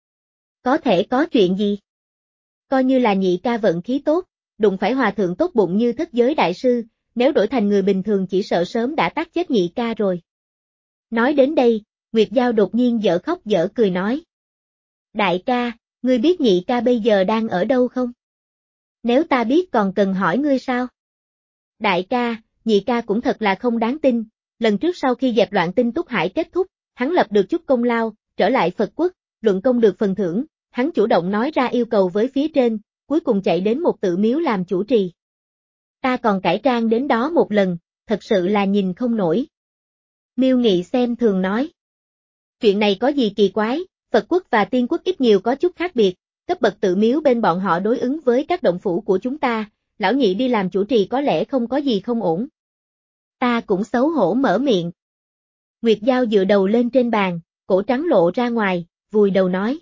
Có thể có chuyện gì? Coi như là nhị ca vận khí tốt, đụng phải hòa thượng tốt bụng như thất giới đại sư, nếu đổi thành người bình thường chỉ sợ sớm đã tát chết nhị ca rồi. Nói đến đây, Nguyệt Giao đột nhiên dở khóc dở cười nói. Đại ca, ngươi biết nhị ca bây giờ đang ở đâu không? Nếu ta biết còn cần hỏi ngươi sao? Đại ca, nhị ca cũng thật là không đáng tin, lần trước sau khi dẹp loạn Tinh Túc Hải kết thúc, hắn lập được chút công lao, trở lại Phật quốc, luận công được phần thưởng, hắn chủ động nói ra yêu cầu với phía trên, cuối cùng chạy đến một tự miếu làm chủ trì. Ta còn cải trang đến đó một lần, thật sự là nhìn không nổi. Miêu Nghị xem thường nói. Chuyện này có gì kỳ quái, Phật quốc và Tiên quốc ít nhiều có chút khác biệt, cấp bậc tự miếu bên bọn họ đối ứng với các động phủ của chúng ta, lão nhị đi làm chủ trì có lẽ không có gì không ổn. Ta cũng xấu hổ mở miệng. Nguyệt Giao dựa đầu lên trên bàn, cổ trắng lộ ra ngoài, vùi đầu nói.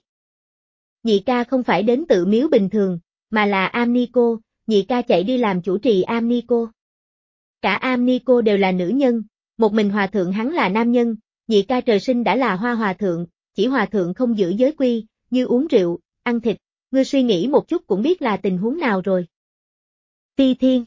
Nhị ca không phải đến tự miếu bình thường, mà là Am Ni Cô, nhị ca chạy đi làm chủ trì Am Ni Cô. Cả Am Ni Cô đều là nữ nhân, một mình hòa thượng hắn là nam nhân, nhị ca trời sinh đã là hoa hòa thượng, chỉ hòa thượng không giữ giới quy, như uống rượu, ăn thịt, ngươi suy nghĩ một chút cũng biết là tình huống nào rồi. Phi Thiên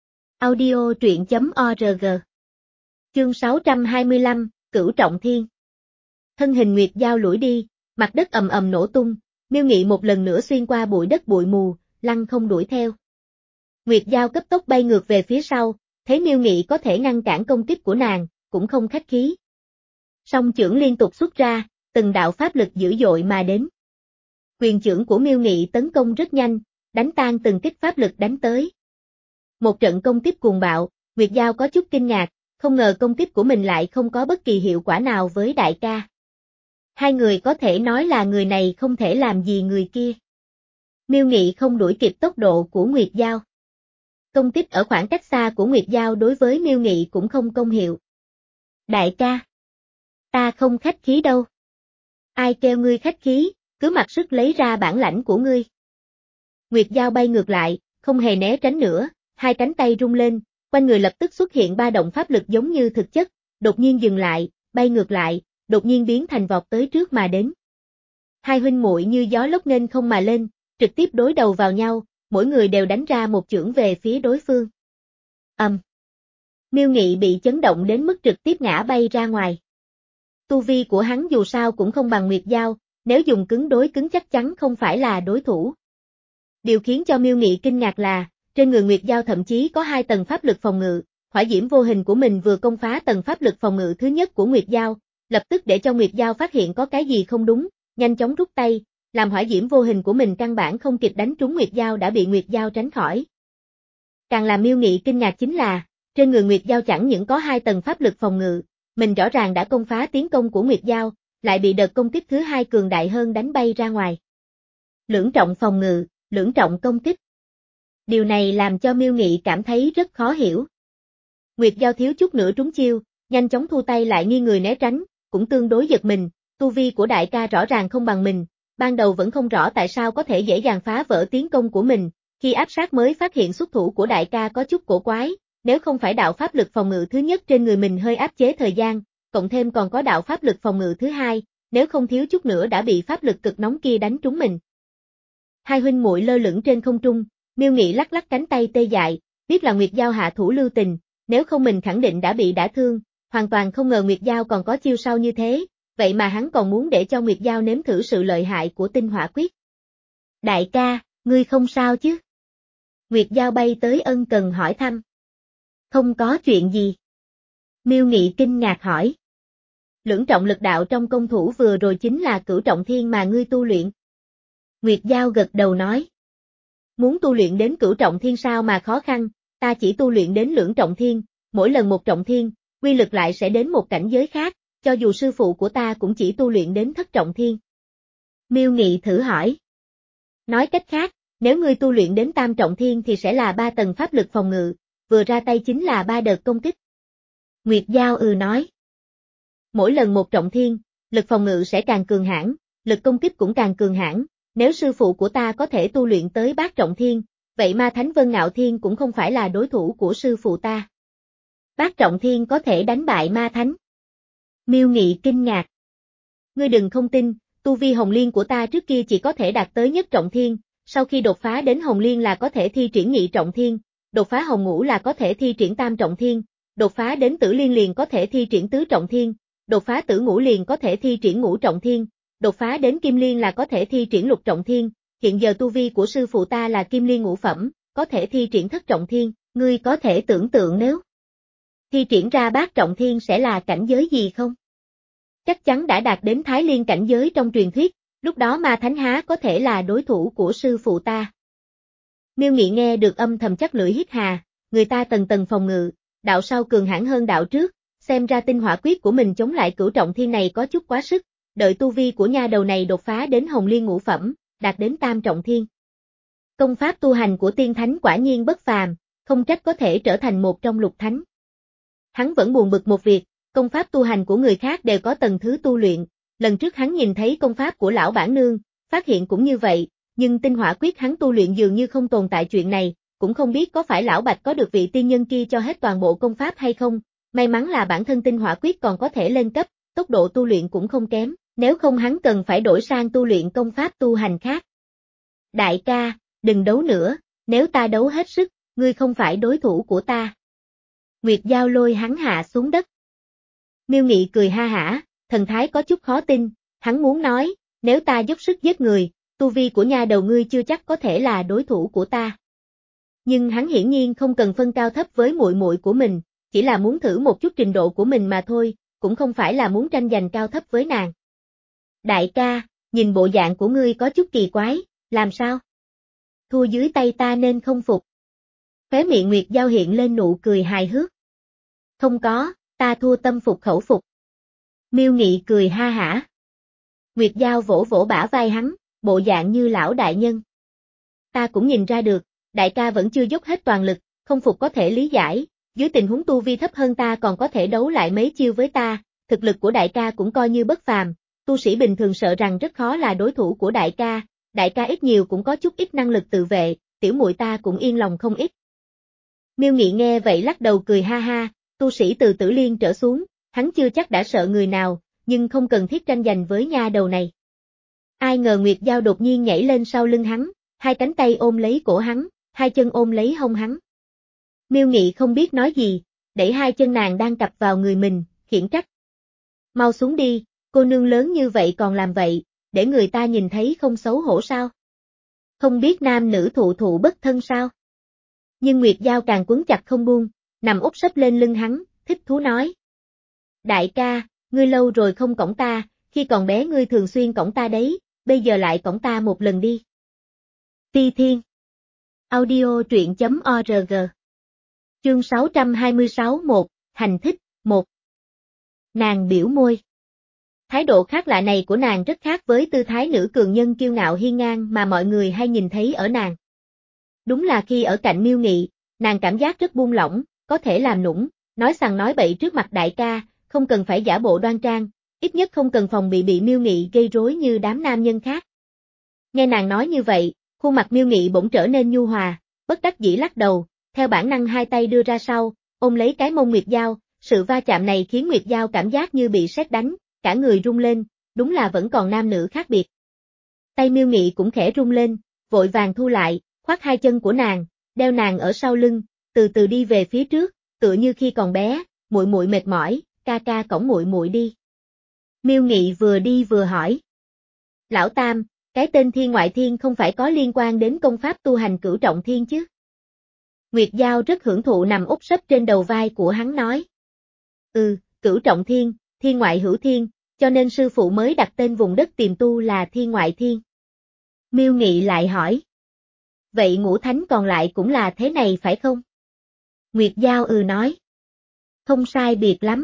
Audio truyện chấm org Chương sáu trăm hai mươi lăm, Cửu Trọng Thiên. Thân hình Nguyệt Giao lủi đi, mặt đất ầm ầm nổ tung, Miêu Nghị một lần nữa xuyên qua bụi đất bụi mù, lăng không đuổi theo. Nguyệt Giao cấp tốc bay ngược về phía sau, thấy Miêu Nghị có thể ngăn cản công kích của nàng, cũng không khách khí. Song chưởng liên tục xuất ra, từng đạo pháp lực dữ dội mà đến. Quyền chưởng của Miêu Nghị tấn công rất nhanh, đánh tan từng kích pháp lực đánh tới. Một trận công kích cuồng bạo, Nguyệt Giao có chút kinh ngạc, không ngờ công kích của mình lại không có bất kỳ hiệu quả nào với đại ca. Hai người có thể nói là người này không thể làm gì người kia. Miêu Nghị không đuổi kịp tốc độ của Nguyệt Giao. Công kích ở khoảng cách xa của Nguyệt Giao đối với Miêu Nghị cũng không công hiệu. Đại ca, ta không khách khí đâu. Ai kêu ngươi khách khí, cứ mặc sức lấy ra bản lãnh của ngươi. Nguyệt Giao bay ngược lại, không hề né tránh nữa, hai cánh tay rung lên, quanh người lập tức xuất hiện ba động pháp lực giống như thực chất, đột nhiên dừng lại, bay ngược lại, đột nhiên biến thành vọt tới trước mà đến. Hai huynh muội như gió lốc nên không mà lên, trực tiếp đối đầu vào nhau, mỗi người đều đánh ra một chưởng về phía đối phương. Ầm. Um. Miêu Nghị bị chấn động đến mức trực tiếp ngã bay ra ngoài. Tu vi của hắn dù sao cũng không bằng Nguyệt Giao, nếu dùng cứng đối cứng chắc chắn không phải là đối thủ. Điều khiến cho Miêu Nghị kinh ngạc là, trên người Nguyệt Giao thậm chí có hai tầng pháp lực phòng ngự, hỏa diễm vô hình của mình vừa công phá tầng pháp lực phòng ngự thứ nhất của Nguyệt Giao, lập tức để cho Nguyệt Giao phát hiện có cái gì không đúng, nhanh chóng rút tay, làm hỏa diễm vô hình của mình căn bản không kịp đánh trúng Nguyệt Giao đã bị Nguyệt Giao tránh khỏi. Càng làm Miêu Nghị kinh ngạc chính là, trên người Nguyệt Giao chẳng những có hai tầng pháp lực phòng ngự, mình rõ ràng đã công phá tiến công của Nguyệt Giao, lại bị đợt công kích thứ hai cường đại hơn đánh bay ra ngoài. Lưỡng trọng phòng ngự, lưỡng trọng công kích. Điều này làm cho Miêu Nghị cảm thấy rất khó hiểu. Nguyệt Giao thiếu chút nữa trúng chiêu, nhanh chóng thu tay lại nghiêng người né tránh, cũng tương đối giật mình, tu vi của đại ca rõ ràng không bằng mình, ban đầu vẫn không rõ tại sao có thể dễ dàng phá vỡ tiến công của mình, khi áp sát mới phát hiện xuất thủ của đại ca có chút cổ quái, nếu không phải đạo pháp lực phòng ngự thứ nhất trên người mình hơi áp chế thời gian, cộng thêm còn có đạo pháp lực phòng ngự thứ hai, nếu không thiếu chút nữa đã bị pháp lực cực nóng kia đánh trúng mình. Hai huynh muội lơ lửng trên không trung, Miêu Nghị lắc lắc cánh tay tê dại, biết là Nguyệt Giao hạ thủ lưu tình, nếu không mình khẳng định đã bị đả thương, hoàn toàn không ngờ Nguyệt Giao còn có chiêu sau như thế, vậy mà hắn còn muốn để cho Nguyệt Giao nếm thử sự lợi hại của tinh hỏa quyết. Đại ca, ngươi không sao chứ? Nguyệt Giao bay tới ân cần hỏi thăm. Không có chuyện gì. Miêu Nghị kinh ngạc hỏi. Lưỡng trọng lực đạo trong công thủ vừa rồi chính là cửu trọng thiên mà ngươi tu luyện. Nguyệt Giao gật đầu nói. Muốn tu luyện đến cửu trọng thiên sao mà khó khăn, ta chỉ tu luyện đến lưỡng trọng thiên, mỗi lần một trọng thiên, quy lực lại sẽ đến một cảnh giới khác, cho dù sư phụ của ta cũng chỉ tu luyện đến thất trọng thiên. Miêu Nghị thử hỏi. Nói cách khác, nếu ngươi tu luyện đến tam trọng thiên thì sẽ là ba tầng pháp lực phòng ngự, vừa ra tay chính là ba đợt công kích. Nguyệt Giao ừ nói. Mỗi lần một trọng thiên, lực phòng ngự sẽ càng cường hãn, lực công kích cũng càng cường hãn, nếu sư phụ của ta có thể tu luyện tới bát trọng thiên, vậy Ma Thánh Vân Ngạo Thiên cũng không phải là đối thủ của sư phụ ta. Bát trọng thiên có thể đánh bại Ma Thánh. Miêu Nghị kinh ngạc. Ngươi đừng không tin, tu vi Hồng Liên của ta trước kia chỉ có thể đạt tới nhất trọng thiên, sau khi đột phá đến Hồng Liên là có thể thi triển nhị trọng thiên, đột phá Hồng Ngũ là có thể thi triển tam trọng thiên, đột phá đến Tử Liên liền có thể thi triển tứ trọng thiên, đột phá Tử Ngũ liền có thể thi triển ngũ trọng thiên, đột phá đến Kim Liên là có thể thi triển lục trọng thiên, hiện giờ tu vi của sư phụ ta là Kim Liên ngũ phẩm, có thể thi triển thất trọng thiên, ngươi có thể tưởng tượng nếu thi triển ra bát trọng thiên sẽ là cảnh giới gì không? Chắc chắn đã đạt đến Thái Liên cảnh giới trong truyền thuyết, lúc đó Ma Thánh há có thể là đối thủ của sư phụ ta. Miêu Nghị nghe được âm thầm chắc lưỡi hít hà, người ta tầng tầng phòng ngự, đạo sau cường hãn hơn đạo trước, xem ra tinh hỏa quyết của mình chống lại cửu trọng thiên này có chút quá sức, đợi tu vi của nha đầu này đột phá đến Hồng Liên ngũ phẩm, đạt đến tam trọng thiên. Công pháp tu hành của tiên thánh quả nhiên bất phàm, không trách có thể trở thành một trong lục thánh. Hắn vẫn buồn bực một việc, công pháp tu hành của người khác đều có tầng thứ tu luyện, lần trước hắn nhìn thấy công pháp của lão bản nương, phát hiện cũng như vậy, nhưng tinh hỏa quyết hắn tu luyện dường như không tồn tại chuyện này, cũng không biết có phải lão Bạch có được vị tiên nhân kia cho hết toàn bộ công pháp hay không, may mắn là bản thân tinh hỏa quyết còn có thể lên cấp, tốc độ tu luyện cũng không kém, nếu không hắn cần phải đổi sang tu luyện công pháp tu hành khác. Đại ca, đừng đấu nữa, nếu ta đấu hết sức, ngươi không phải đối thủ của ta. Nguyệt Giao lôi hắn hạ xuống đất. Miêu Nghị cười ha hả, thần thái có chút khó tin, hắn muốn nói, nếu ta dốc sức giết người, tu vi của nha đầu ngươi chưa chắc có thể là đối thủ của ta. Nhưng hắn hiển nhiên không cần phân cao thấp với muội muội của mình, chỉ là muốn thử một chút trình độ của mình mà thôi, cũng không phải là muốn tranh giành cao thấp với nàng. Đại ca, nhìn bộ dạng của ngươi có chút kỳ quái, làm sao? Thua dưới tay ta nên không phục. Khóe miệng Nguyệt Giao hiện lên nụ cười hài hước. Không có, ta thua tâm phục khẩu phục. Miêu Nghị cười ha hả. Nguyệt Giao vỗ vỗ bả vai hắn, bộ dạng như lão đại nhân. Ta cũng nhìn ra được, đại ca vẫn chưa dốc hết toàn lực, không phục có thể lý giải, dưới tình huống tu vi thấp hơn ta còn có thể đấu lại mấy chiêu với ta, thực lực của đại ca cũng coi như bất phàm, tu sĩ bình thường sợ rằng rất khó là đối thủ của đại ca, đại ca ít nhiều cũng có chút ít năng lực tự vệ, tiểu muội ta cũng yên lòng không ít. Miêu Nghị nghe vậy lắc đầu cười ha ha, tu sĩ từ Tử Liên trở xuống, hắn chưa chắc đã sợ người nào, nhưng không cần thiết tranh giành với nha đầu này. Ai ngờ Nguyệt Giao đột nhiên nhảy lên sau lưng hắn, hai cánh tay ôm lấy cổ hắn, hai chân ôm lấy hông hắn. Miêu Nghị không biết nói gì, đẩy hai chân nàng đang cặp vào người mình, khiển trách. Mau xuống đi, cô nương lớn như vậy còn làm vậy, để người ta nhìn thấy không xấu hổ sao? Không biết nam nữ thụ thụ bất thân sao? Nhưng Nguyệt Giao càng quấn chặt không buông, nằm úp sấp lên lưng hắn, thích thú nói. Đại ca, ngươi lâu rồi không cõng ta, khi còn bé ngươi thường xuyên cõng ta đấy, bây giờ lại cõng ta một lần đi. Ti Thiên. Audio truyện chấm org. Chương sáu trăm hai mươi sáu một, hành thích, một. Nàng biểu môi. Thái độ khác lạ này của nàng rất khác với tư thái nữ cường nhân kiêu ngạo hiên ngang mà mọi người hay nhìn thấy ở nàng. Đúng là khi ở cạnh Miêu Nghị, nàng cảm giác rất buông lỏng, có thể làm nũng, nói sằng nói bậy trước mặt đại ca, không cần phải giả bộ đoan trang, ít nhất không cần phòng bị bị Miêu Nghị gây rối như đám nam nhân khác. Nghe nàng nói như vậy, khuôn mặt Miêu Nghị bỗng trở nên nhu hòa, bất đắc dĩ lắc đầu, theo bản năng hai tay đưa ra sau, ôm lấy cái mông Nguyệt Giao, sự va chạm này khiến Nguyệt Giao cảm giác như bị sét đánh, cả người rung lên, đúng là vẫn còn nam nữ khác biệt. Tay Miêu Nghị cũng khẽ rung lên, vội vàng thu lại, khoác hai chân của nàng, đeo nàng ở sau lưng, từ từ đi về phía trước, tựa như khi còn bé, muội muội mệt mỏi, ca ca cõng muội muội đi. Miêu Nghị vừa đi vừa hỏi. Lão Tam, cái tên Thiên Ngoại Thiên không phải có liên quan đến công pháp tu hành Cửu Trọng Thiên chứ? Nguyệt Giao rất hưởng thụ nằm úp sấp trên đầu vai của hắn nói. Ừ, Cửu Trọng Thiên, Thiên Ngoại Hữu Thiên, cho nên sư phụ mới đặt tên vùng đất tiềm tu là Thiên Ngoại Thiên. Miêu Nghị lại hỏi. Vậy ngũ thánh còn lại cũng là thế này phải không? Nguyệt Giao ừ nói. Không sai biệt lắm.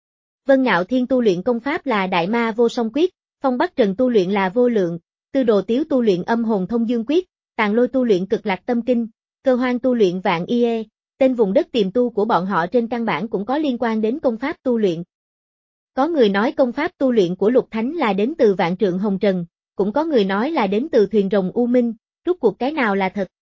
Vân Ngạo Thiên tu luyện công pháp là Đại Ma Vô Song Quyết, Phong Bắc Trần tu luyện là Vô Lượng, Tư Đồ Tiếu tu luyện Âm Hồn Thông Dương Quyết, Tàn Lôi tu luyện Cực Lạc Tâm Kinh, Cơ Hoang tu luyện Vạn Y, tên vùng đất tiềm tu của bọn họ trên căn bản cũng có liên quan đến công pháp tu luyện. Có người nói công pháp tu luyện của Lục Thánh là đến từ Vạn Trượng Hồng Trần, cũng có người nói là đến từ Thuyền Rồng U Minh, rốt cuộc cái nào là thật?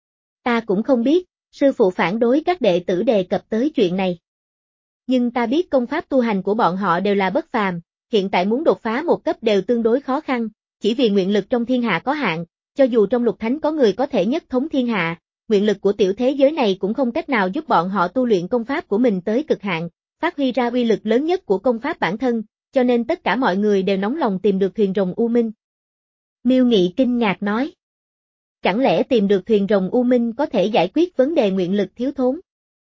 Ta cũng không biết, sư phụ phản đối các đệ tử đề cập tới chuyện này. Nhưng ta biết công pháp tu hành của bọn họ đều là bất phàm, hiện tại muốn đột phá một cấp đều tương đối khó khăn, chỉ vì nguyện lực trong thiên hạ có hạn, cho dù trong Lục Thánh có người có thể nhất thống thiên hạ, nguyện lực của tiểu thế giới này cũng không cách nào giúp bọn họ tu luyện công pháp của mình tới cực hạn, phát huy ra uy lực lớn nhất của công pháp bản thân, cho nên tất cả mọi người đều nóng lòng tìm được Thuyền Rồng U Minh. Miêu Nghị kinh ngạc nói. Chẳng lẽ tìm được Thuyền Rồng U Minh có thể giải quyết vấn đề nguyện lực thiếu thốn?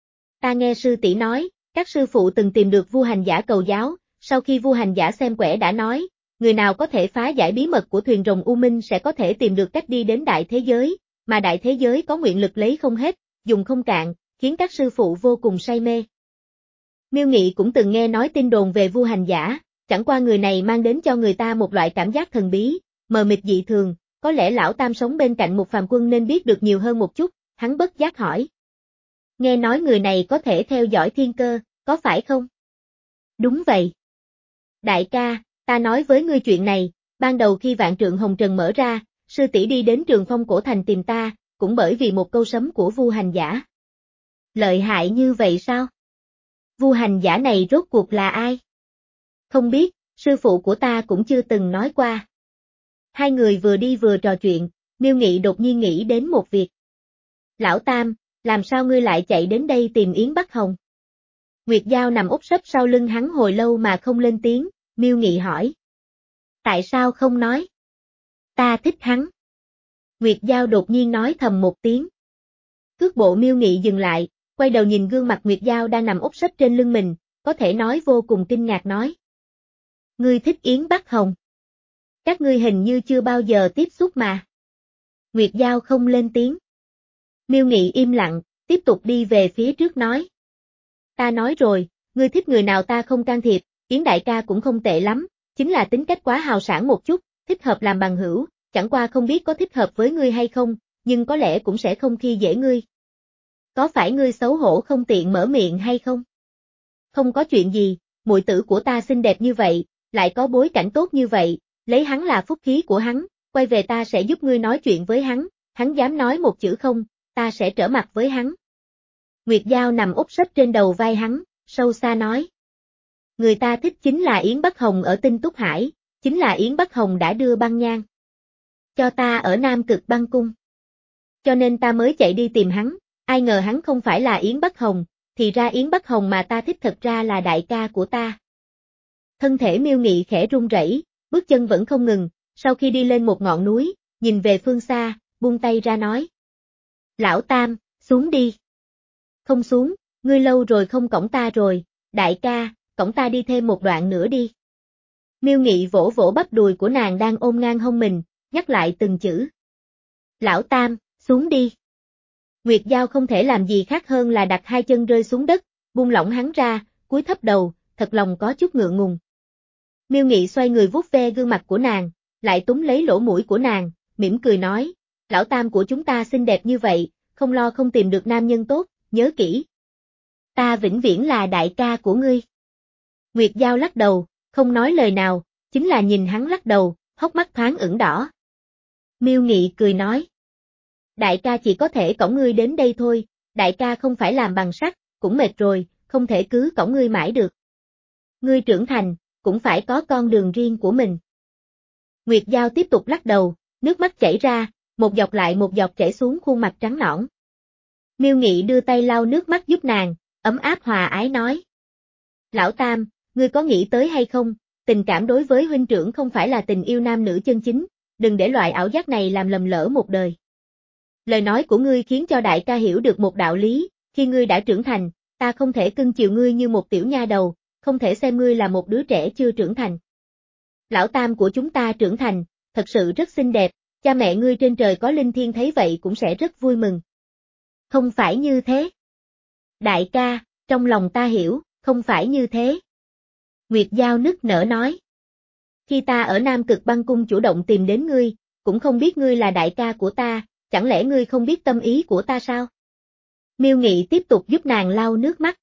Ta nghe sư tỷ nói, các sư phụ từng tìm được Vu Hành Giả cầu giáo, sau khi Vu Hành Giả xem quẻ đã nói, người nào có thể phá giải bí mật của Thuyền Rồng U Minh sẽ có thể tìm được cách đi đến đại thế giới, mà đại thế giới có nguyện lực lấy không hết, dùng không cạn, khiến các sư phụ vô cùng say mê. Miêu Nghị cũng từng nghe nói tin đồn về Vu Hành Giả, chẳng qua người này mang đến cho người ta một loại cảm giác thần bí, mờ mịt dị thường, có lẽ lão Tam sống bên cạnh một phàm quân nên biết được nhiều hơn một chút, hắn bất giác hỏi. Nghe nói người này có thể theo dõi thiên cơ, có phải không? Đúng vậy. Đại ca, ta nói với ngươi chuyện này, ban đầu khi Vạn Trượng Hồng Trần mở ra, sư tỷ đi đến Trường Phong Cổ Thành tìm ta, cũng bởi vì một câu sấm của Vu Hành Giả. Lợi hại như vậy sao? Vu Hành Giả này rốt cuộc là ai? Không biết, sư phụ của ta cũng chưa từng nói qua. Hai người vừa đi vừa trò chuyện, Miêu Nghị đột nhiên nghĩ đến một việc. Lão Tam, làm sao ngươi lại chạy đến đây tìm Yến Bắc Hồng? Nguyệt Giao nằm úp sấp sau lưng hắn hồi lâu mà không lên tiếng, Miêu Nghị hỏi. Tại sao không nói? Ta thích hắn. Nguyệt Giao đột nhiên nói thầm một tiếng. Cước bộ Miêu Nghị dừng lại, quay đầu nhìn gương mặt Nguyệt Giao đang nằm úp sấp trên lưng mình, có thể nói vô cùng kinh ngạc nói. Ngươi thích Yến Bắc Hồng. Các ngươi hình như chưa bao giờ tiếp xúc mà. Nguyệt Giao không lên tiếng. Miêu Nghị im lặng, tiếp tục đi về phía trước nói. Ta nói rồi, ngươi thích người nào ta không can thiệp, Yến đại ca cũng không tệ lắm, chính là tính cách quá hào sảng một chút, thích hợp làm bằng hữu, chẳng qua không biết có thích hợp với ngươi hay không, nhưng có lẽ cũng sẽ không khi dễ ngươi. Có phải ngươi xấu hổ không tiện mở miệng hay không? Không có chuyện gì, muội tử của ta xinh đẹp như vậy, lại có bối cảnh tốt như vậy, lấy hắn là phúc khí của hắn, quay về ta sẽ giúp ngươi nói chuyện với hắn, hắn dám nói một chữ không, ta sẽ trở mặt với hắn. Nguyệt Giao nằm úp sấp trên đầu vai hắn, sâu xa nói. Người ta thích chính là Yến Bắc Hồng ở Tinh Túc Hải, chính là Yến Bắc Hồng đã đưa băng nhang cho ta ở Nam Cực Băng Cung. Cho nên ta mới chạy đi tìm hắn, ai ngờ hắn không phải là Yến Bắc Hồng, thì ra Yến Bắc Hồng mà ta thích thật ra là đại ca của ta. Thân thể Miêu Nghị khẽ run rẩy, bước chân vẫn không ngừng, sau khi đi lên một ngọn núi, nhìn về phương xa, buông tay ra nói. Lão Tam, xuống đi. Không xuống, ngươi lâu rồi không cõng ta rồi, đại ca, cõng ta đi thêm một đoạn nữa đi. Miêu Nghị vỗ vỗ bắp đùi của nàng đang ôm ngang hông mình, nhắc lại từng chữ. Lão Tam, xuống đi. Nguyệt Giao không thể làm gì khác hơn là đặt hai chân rơi xuống đất, buông lỏng hắn ra, cúi thấp đầu, thật lòng có chút ngượng ngùng. Miêu Nghị xoay người vuốt ve gương mặt của nàng, lại túm lấy lỗ mũi của nàng, mỉm cười nói, lão Tam của chúng ta xinh đẹp như vậy, không lo không tìm được nam nhân tốt, nhớ kỹ. Ta vĩnh viễn là đại ca của ngươi. Nguyệt Giao lắc đầu, không nói lời nào, chính là nhìn hắn lắc đầu, hốc mắt thoáng ửng đỏ. Miêu Nghị cười nói. Đại ca chỉ có thể cõng ngươi đến đây thôi, đại ca không phải làm bằng sắt, cũng mệt rồi, không thể cứ cõng ngươi mãi được. Ngươi trưởng thành, cũng phải có con đường riêng của mình. Nguyệt Giao tiếp tục lắc đầu, nước mắt chảy ra, một giọt lại một giọt chảy xuống khuôn mặt trắng nõn. Miêu Nghị đưa tay lau nước mắt giúp nàng, ấm áp hòa ái nói. Lão Tam, ngươi có nghĩ tới hay không, tình cảm đối với huynh trưởng không phải là tình yêu nam nữ chân chính, đừng để loại ảo giác này làm lầm lỡ một đời. Lời nói của ngươi khiến cho đại ca hiểu được một đạo lý, khi ngươi đã trưởng thành, ta không thể cưng chiều ngươi như một tiểu nha đầu, không thể xem ngươi là một đứa trẻ chưa trưởng thành. Lão Tam của chúng ta trưởng thành, thật sự rất xinh đẹp, cha mẹ ngươi trên trời có linh thiêng thấy vậy cũng sẽ rất vui mừng. Không phải như thế. Đại ca, trong lòng ta hiểu, không phải như thế. Nguyệt Giao nức nở nói. Khi ta ở Nam Cực Băng Cung chủ động tìm đến ngươi, cũng không biết ngươi là đại ca của ta, chẳng lẽ ngươi không biết tâm ý của ta sao? Miêu Nghị tiếp tục giúp nàng lau nước mắt.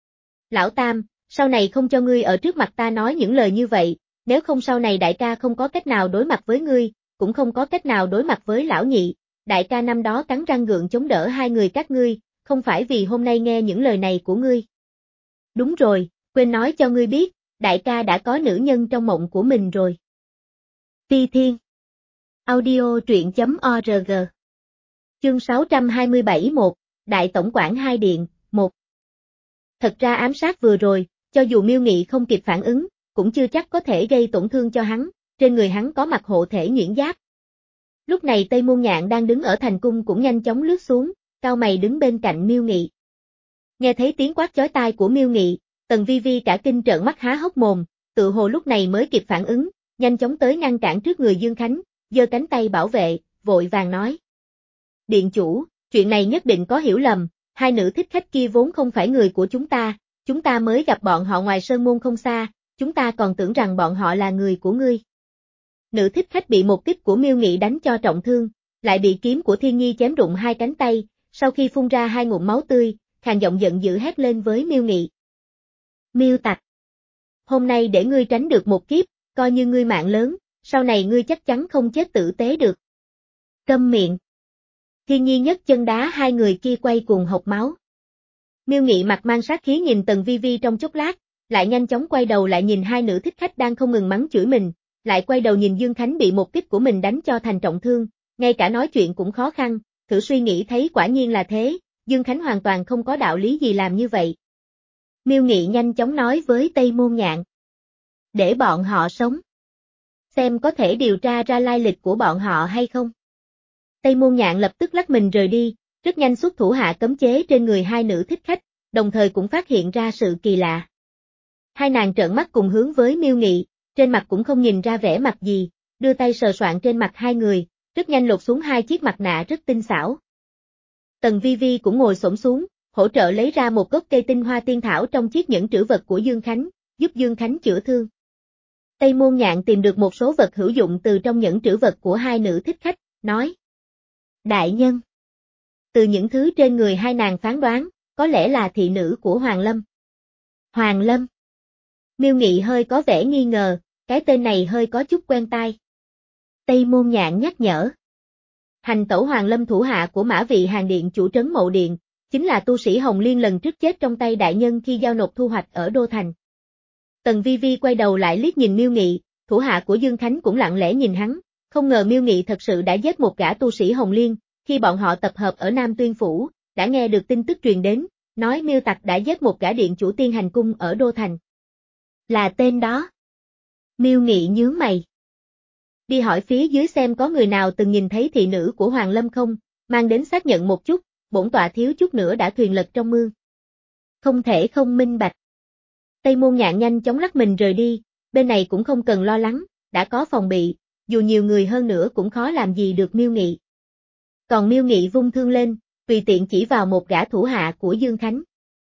Lão Tam, sau này không cho ngươi ở trước mặt ta nói những lời như vậy, nếu không sau này đại ca không có cách nào đối mặt với ngươi, cũng không có cách nào đối mặt với lão nhị, đại ca năm đó cắn răng gượng chống đỡ hai người các ngươi, không phải vì hôm nay nghe những lời này của ngươi. Đúng rồi, quên nói cho ngươi biết, đại ca đã có nữ nhân trong mộng của mình rồi. Ti Thiên Audio truyện chấm org Chương sáu trăm hai mươi bảy một, Đại Tổng quản Hai Điện, một. Thật ra ám sát vừa rồi, cho dù Miêu Nghị không kịp phản ứng, cũng chưa chắc có thể gây tổn thương cho hắn, trên người hắn có mặc hộ thể nhuyễn giáp. Lúc này Tây Môn Nhạn đang đứng ở thành cung cũng nhanh chóng lướt xuống, cao mày đứng bên cạnh Miêu Nghị. Nghe thấy tiếng quát chói tai của Miêu Nghị, Tần Vi Vi cả kinh trợn mắt há hốc mồm, tự hồ lúc này mới kịp phản ứng, nhanh chóng tới ngăn cản trước người Dương Khánh, giơ cánh tay bảo vệ, vội vàng nói. Điện chủ, chuyện này nhất định có hiểu lầm, hai nữ thích khách kia vốn không phải người của chúng ta, chúng ta mới gặp bọn họ ngoài sơn môn không xa, chúng ta còn tưởng rằng bọn họ là người của ngươi. Nữ thích khách bị một kích của Miêu Nghị đánh cho trọng thương, lại bị kiếm của Thiên Nhi chém rụng hai cánh tay, sau khi phun ra hai ngụm máu tươi, khàn giọng giận dữ hét lên với Miêu Nghị. Miêu tặc! Hôm nay để ngươi tránh được một kiếp, coi như ngươi mạng lớn, sau này ngươi chắc chắn không chết tử tế được. Câm miệng! Thiên Nhi nhấc chân đá hai người kia quay cuồng hộc máu. Miêu Nghị mặt mang sát khí nhìn Tần Vi Vi trong chốc lát, lại nhanh chóng quay đầu lại nhìn hai nữ thích khách đang không ngừng mắng chửi mình, lại quay đầu nhìn Dương Khánh bị một kích của mình đánh cho thành trọng thương, ngay cả nói chuyện cũng khó khăn, thử suy nghĩ thấy quả nhiên là thế, Dương Khánh hoàn toàn không có đạo lý gì làm như vậy. Miêu Nghị nhanh chóng nói với Tây Môn Nhạn. Để bọn họ sống. Xem có thể điều tra ra lai lịch của bọn họ hay không. Tây Môn Nhạn lập tức lắc mình rời đi, rất nhanh xuất thủ hạ cấm chế trên người hai nữ thích khách, đồng thời cũng phát hiện ra sự kỳ lạ. Hai nàng trợn mắt cùng hướng với Miêu Nghị, trên mặt cũng không nhìn ra vẻ mặt gì, đưa tay sờ soạn trên mặt hai người, rất nhanh lột xuống hai chiếc mặt nạ rất tinh xảo. Tần Vi Vi cũng ngồi xổm xuống, hỗ trợ lấy ra một gốc cây tinh hoa tiên thảo trong chiếc nhẫn trữ vật của Dương Khánh, giúp Dương Khánh chữa thương. Tây Môn Nhạn tìm được một số vật hữu dụng từ trong nhẫn trữ vật của hai nữ thích khách, nói. Đại nhân! Từ những thứ trên người hai nàng phán đoán, có lẽ là thị nữ của Hoàng Lâm. Hoàng Lâm! Miêu Nghị hơi có vẻ nghi ngờ, cái tên này hơi có chút quen tai. Tây Môn Nhạn nhắc nhở. Hành tẩu Hoàng Lâm thủ hạ của Mã Vị Hàng điện chủ trấn Mậu Điện, chính là tu sĩ Hồng Liên lần trước chết trong tay đại nhân khi giao nộp thu hoạch ở Đô Thành. Tần Vi Vi quay đầu lại liếc nhìn Miêu Nghị, thủ hạ của Dương Khánh cũng lặng lẽ nhìn hắn, không ngờ Miêu Nghị thật sự đã giết một gã tu sĩ Hồng Liên, khi bọn họ tập hợp ở Nam Tuyên Phủ, đã nghe được tin tức truyền đến, nói Miêu Tặc đã giết một gã điện chủ Tiên Hành Cung ở Đô Thành. Là tên đó. Miêu Nghị nhướng mày. Đi hỏi phía dưới xem có người nào từng nhìn thấy thị nữ của Hoàng Lâm không, mang đến xác nhận một chút, bổn tọa thiếu chút nữa đã thuyền lật trong mương. Không thể không minh bạch. Tây Môn Nhạn nhanh chóng lắc mình rời đi, bên này cũng không cần lo lắng, đã có phòng bị, dù nhiều người hơn nữa cũng khó làm gì được Miêu Nghị. Còn Miêu Nghị vung thương lên, tùy tiện chỉ vào một gã thủ hạ của Dương Khánh.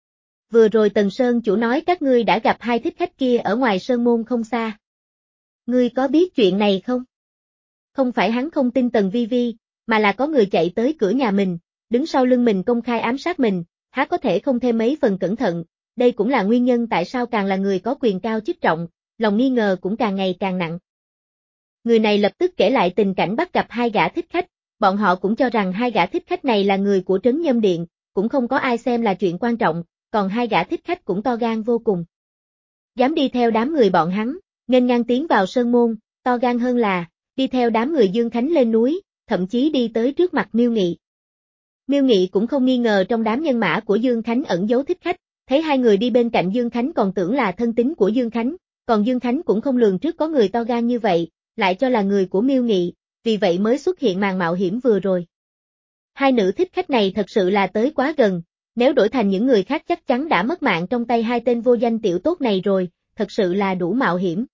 Vừa rồi Tần Sơn chủ nói các ngươi đã gặp hai thích khách kia ở ngoài sơn môn không xa. Ngươi có biết chuyện này không? Không phải hắn không tin Tần Vi Vi, mà là có người chạy tới cửa nhà mình, đứng sau lưng mình công khai ám sát mình, há có thể không thêm mấy phần cẩn thận, đây cũng là nguyên nhân tại sao càng là người có quyền cao chức trọng, lòng nghi ngờ cũng càng ngày càng nặng. Người này lập tức kể lại tình cảnh bắt gặp hai gã thích khách, bọn họ cũng cho rằng hai gã thích khách này là người của trấn Nhâm Điện, cũng không có ai xem là chuyện quan trọng, còn hai gã thích khách cũng to gan vô cùng. Dám đi theo đám người bọn hắn, nghênh ngang tiến vào sơn môn, to gan hơn là, đi theo đám người Dương Khánh lên núi, thậm chí đi tới trước mặt Miêu Nghị. Miêu Nghị cũng không nghi ngờ trong đám nhân mã của Dương Khánh ẩn giấu thích khách, thấy hai người đi bên cạnh Dương Khánh còn tưởng là thân tín của Dương Khánh, còn Dương Khánh cũng không lường trước có người to gan như vậy, lại cho là người của Miêu Nghị, vì vậy mới xuất hiện màn mạo hiểm vừa rồi. Hai nữ thích khách này thật sự là tới quá gần, nếu đổi thành những người khác chắc chắn đã mất mạng trong tay hai tên vô danh tiểu tốt này rồi, thật sự là đủ mạo hiểm.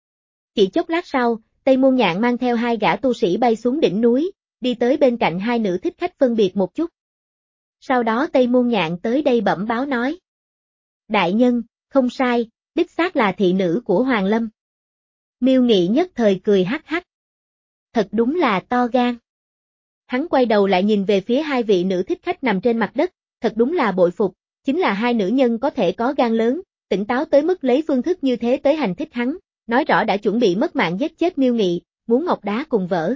Chỉ chốc lát sau, Tây Môn Nhạn mang theo hai gã tu sĩ bay xuống đỉnh núi, đi tới bên cạnh hai nữ thích khách phân biệt một chút. Sau đó Tây Môn Nhạn tới đây bẩm báo nói. Đại nhân, không sai, đích xác là thị nữ của Hoàng Lâm. Miêu Nghị nhất thời cười hắc hắc. Thật đúng là to gan. Hắn quay đầu lại nhìn về phía hai vị nữ thích khách nằm trên mặt đất, thật đúng là bội phục, chính là hai nữ nhân có thể có gan lớn, tỉnh táo tới mức lấy phương thức như thế tới hành thích hắn, nói rõ đã chuẩn bị mất mạng giết chết Miêu Nghị, muốn ngọc đá cùng vỡ.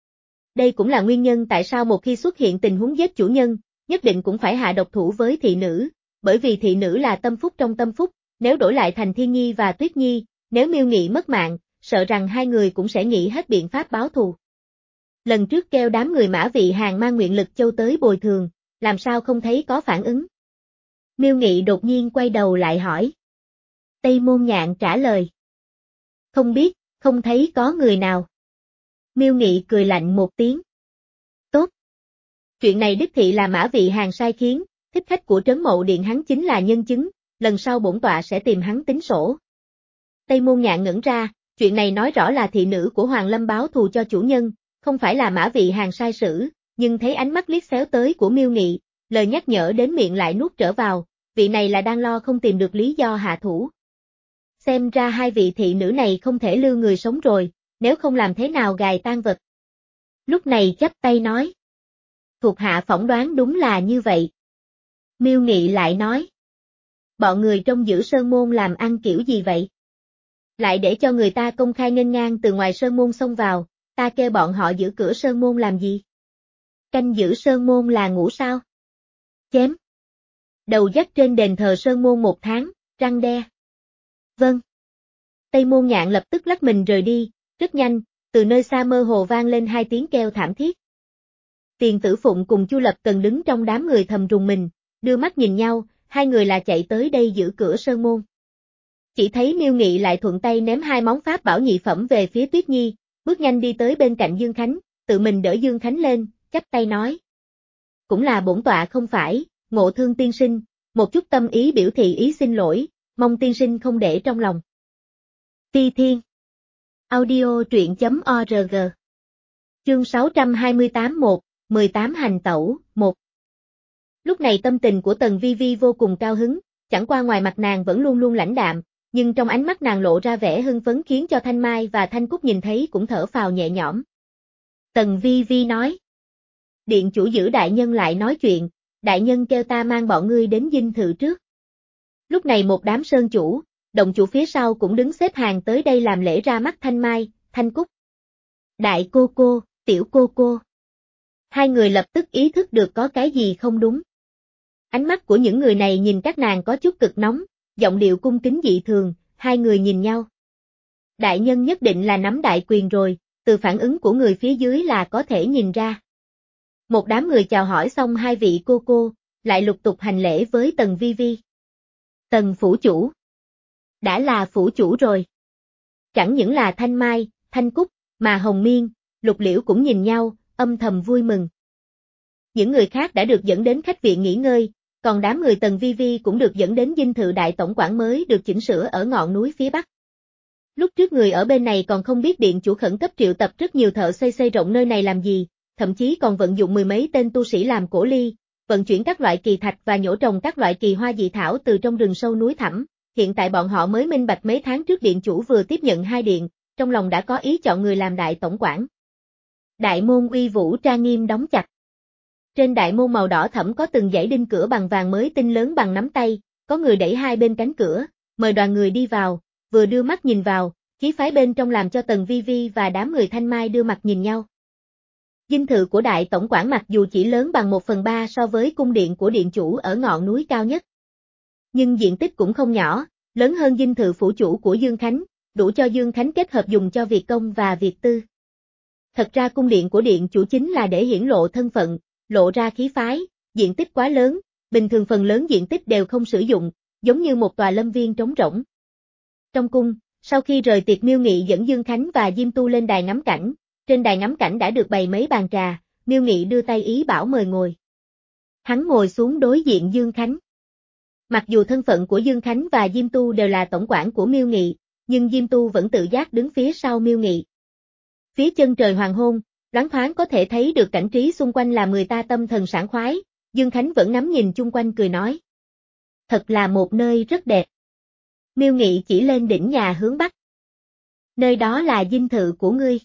Đây cũng là nguyên nhân tại sao một khi xuất hiện tình huống giết chủ nhân, nhất định cũng phải hạ độc thủ với thị nữ, bởi vì thị nữ là tâm phúc trong tâm phúc, nếu đổi lại thành Thiên Nhi và Tuyết Nhi, nếu Miêu Nghị mất mạng, sợ rằng hai người cũng sẽ nghĩ hết biện pháp báo thù. Lần trước kêu đám người Mã Vị Hàng mang nguyện lực châu tới bồi thường, làm sao không thấy có phản ứng. Miêu Nghị đột nhiên quay đầu lại hỏi. Tây Môn Nhạn trả lời. Không biết, không thấy có người nào. Miêu Nghị cười lạnh một tiếng. Tốt. Chuyện này đích thị là Mã Vị Hàng sai khiến, thích khách của trấn Mậu Điện hắn chính là nhân chứng, lần sau bổn tọa sẽ tìm hắn tính sổ. Tây Môn Nhạn ngẩn ra, chuyện này nói rõ là thị nữ của Hoàng Lâm báo thù cho chủ nhân, không phải là Mã Vị Hàng sai sử, nhưng thấy ánh mắt liếc xéo tới của Miêu Nghị, lời nhắc nhở đến miệng lại nuốt trở vào, vị này là đang lo không tìm được lý do hạ thủ. Xem ra hai vị thị nữ này không thể lưu người sống rồi, nếu không làm thế nào gài tang vật. Lúc này chắp tay nói. Thuộc hạ phỏng đoán đúng là như vậy. Miêu Nghị lại nói. Bọn người trong giữ sơn môn làm ăn kiểu gì vậy? Lại để cho người ta công khai nghênh ngang từ ngoài sơn môn xông vào, ta kêu bọn họ giữ cửa sơn môn làm gì? Canh giữ sơn môn là ngủ sao? Chém. Đầu dắt trên đền thờ sơn môn một tháng, răng đe. Vâng. Tây Môn Nhạn lập tức lắc mình rời đi, rất nhanh, từ nơi xa mơ hồ vang lên hai tiếng kêu thảm thiết. Tiền Tử Phụng cùng Chu Lập Cần đứng trong đám người thầm rùng mình, đưa mắt nhìn nhau, hai người là chạy tới đây giữ cửa sơn môn. Chỉ thấy Miêu Nghị lại thuận tay ném hai món pháp bảo nhị phẩm về phía Tuyết Nhi, bước nhanh đi tới bên cạnh Dương Khánh, tự mình đỡ Dương Khánh lên, chắp tay nói. Cũng là bổn tọa không phải, Ngộ Thương tiên sinh, một chút tâm ý biểu thị ý xin lỗi, mong tiên sinh không để trong lòng. Phi Thiên Audio truyện chấm org Chương sáu trăm hai mươi tám một, mười tám hành tẩu, một. Lúc này tâm tình của Tần Vi Vi vô cùng cao hứng, chẳng qua ngoài mặt nàng vẫn luôn luôn lãnh đạm, nhưng trong ánh mắt nàng lộ ra vẻ hưng phấn khiến cho Thanh Mai và Thanh Cúc nhìn thấy cũng thở phào nhẹ nhõm. Tần Vi Vi nói. Điện chủ giữ đại nhân lại nói chuyện, đại nhân kêu ta mang bọn ngươi đến dinh thự trước. Lúc này một đám sơn chủ, động chủ phía sau cũng đứng xếp hàng tới đây làm lễ ra mắt Thanh Mai, Thanh Cúc. Đại cô cô, tiểu cô cô. Hai người lập tức ý thức được có cái gì không đúng. Ánh mắt của những người này nhìn các nàng có chút cực nóng, giọng điệu cung kính dị thường, hai người nhìn nhau. Đại nhân nhất định là nắm đại quyền rồi, từ phản ứng của người phía dưới là có thể nhìn ra. Một đám người chào hỏi xong hai vị cô cô, lại lục tục hành lễ với Tần Vi Vi. Tần phủ chủ. Đã là phủ chủ rồi. Chẳng những là Thanh Mai, Thanh Cúc, mà Hồng Miên, Lục Liễu cũng nhìn nhau, âm thầm vui mừng. Những người khác đã được dẫn đến khách viện nghỉ ngơi, còn đám người Tần Vi Vi cũng được dẫn đến dinh thự đại tổng quản mới được chỉnh sửa ở ngọn núi phía bắc. Lúc trước người ở bên này còn không biết điện chủ khẩn cấp triệu tập rất nhiều thợ xây xây rộng nơi này làm gì, thậm chí còn vận dụng mười mấy tên tu sĩ làm cổ ly, vận chuyển các loại kỳ thạch và nhổ trồng các loại kỳ hoa dị thảo từ trong rừng sâu núi thẳm. Hiện tại bọn họ mới minh bạch mấy tháng trước điện chủ vừa tiếp nhận hai điện, trong lòng đã có ý chọn người làm đại tổng quản. Đại môn uy vũ trang nghiêm đóng chặt. Trên đại môn màu đỏ thẫm có từng dãy đinh cửa bằng vàng mới tinh lớn bằng nắm tay, có người đẩy hai bên cánh cửa, mời đoàn người đi vào, vừa đưa mắt nhìn vào, khí phái bên trong làm cho Tần Vi Vi và đám người Thanh Mai đưa mặt nhìn nhau. Dinh thự của đại tổng quản mặc dù chỉ lớn bằng một phần ba so với cung điện của điện chủ ở ngọn núi cao nhất, nhưng diện tích cũng không nhỏ, lớn hơn dinh thự phủ chủ của Dương Khánh, đủ cho Dương Khánh kết hợp dùng cho việc công và việc tư. Thật ra cung điện của điện chủ chính là để hiển lộ thân phận, lộ ra khí phái, diện tích quá lớn, bình thường phần lớn diện tích đều không sử dụng, giống như một tòa lâm viên trống rỗng. Trong cung, sau khi rời tiệc Miêu Nghị dẫn Dương Khánh và Diêm Tu lên đài ngắm cảnh, trên đài ngắm cảnh đã được bày mấy bàn trà, Miêu Nghị đưa tay ý bảo mời ngồi. Hắn ngồi xuống đối diện Dương Khánh. Mặc dù thân phận của Dương Khánh và Diêm Tu đều là tổng quản của Miêu Nghị, nhưng Diêm Tu vẫn tự giác đứng phía sau Miêu Nghị. Phía chân trời hoàng hôn, loáng thoáng có thể thấy được cảnh trí xung quanh làm người ta tâm thần sảng khoái, Dương Khánh vẫn ngắm nhìn chung quanh cười nói. Thật là một nơi rất đẹp. Miêu Nghị chỉ lên đỉnh nhà hướng bắc. Nơi đó là dinh thự của ngươi.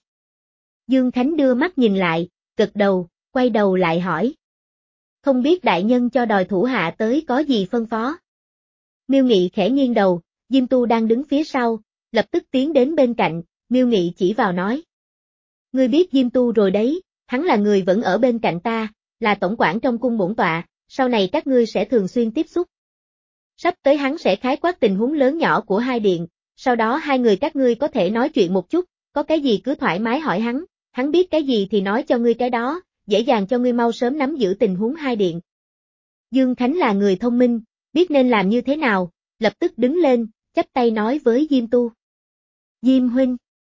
Dương Khánh đưa mắt nhìn lại, gật đầu, quay đầu lại hỏi. Không biết đại nhân cho đòi thủ hạ tới có gì phân phó. Miêu Nghị khẽ nghiêng đầu, Diêm Tu đang đứng phía sau, lập tức tiến đến bên cạnh, Miêu Nghị chỉ vào nói. Ngươi biết Diêm Tu rồi đấy, hắn là người vẫn ở bên cạnh ta, là tổng quản trong cung bổn tọa, sau này các ngươi sẽ thường xuyên tiếp xúc. Sắp tới hắn sẽ khái quát tình huống lớn nhỏ của hai điện, sau đó hai người các ngươi có thể nói chuyện một chút, có cái gì cứ thoải mái hỏi hắn, hắn biết cái gì thì nói cho ngươi cái đó, dễ dàng cho ngươi mau sớm nắm giữ tình huống hai điện. Dương Khánh là người thông minh, biết nên làm như thế nào, lập tức đứng lên, chắp tay nói với Diêm Tu. Diêm huynh.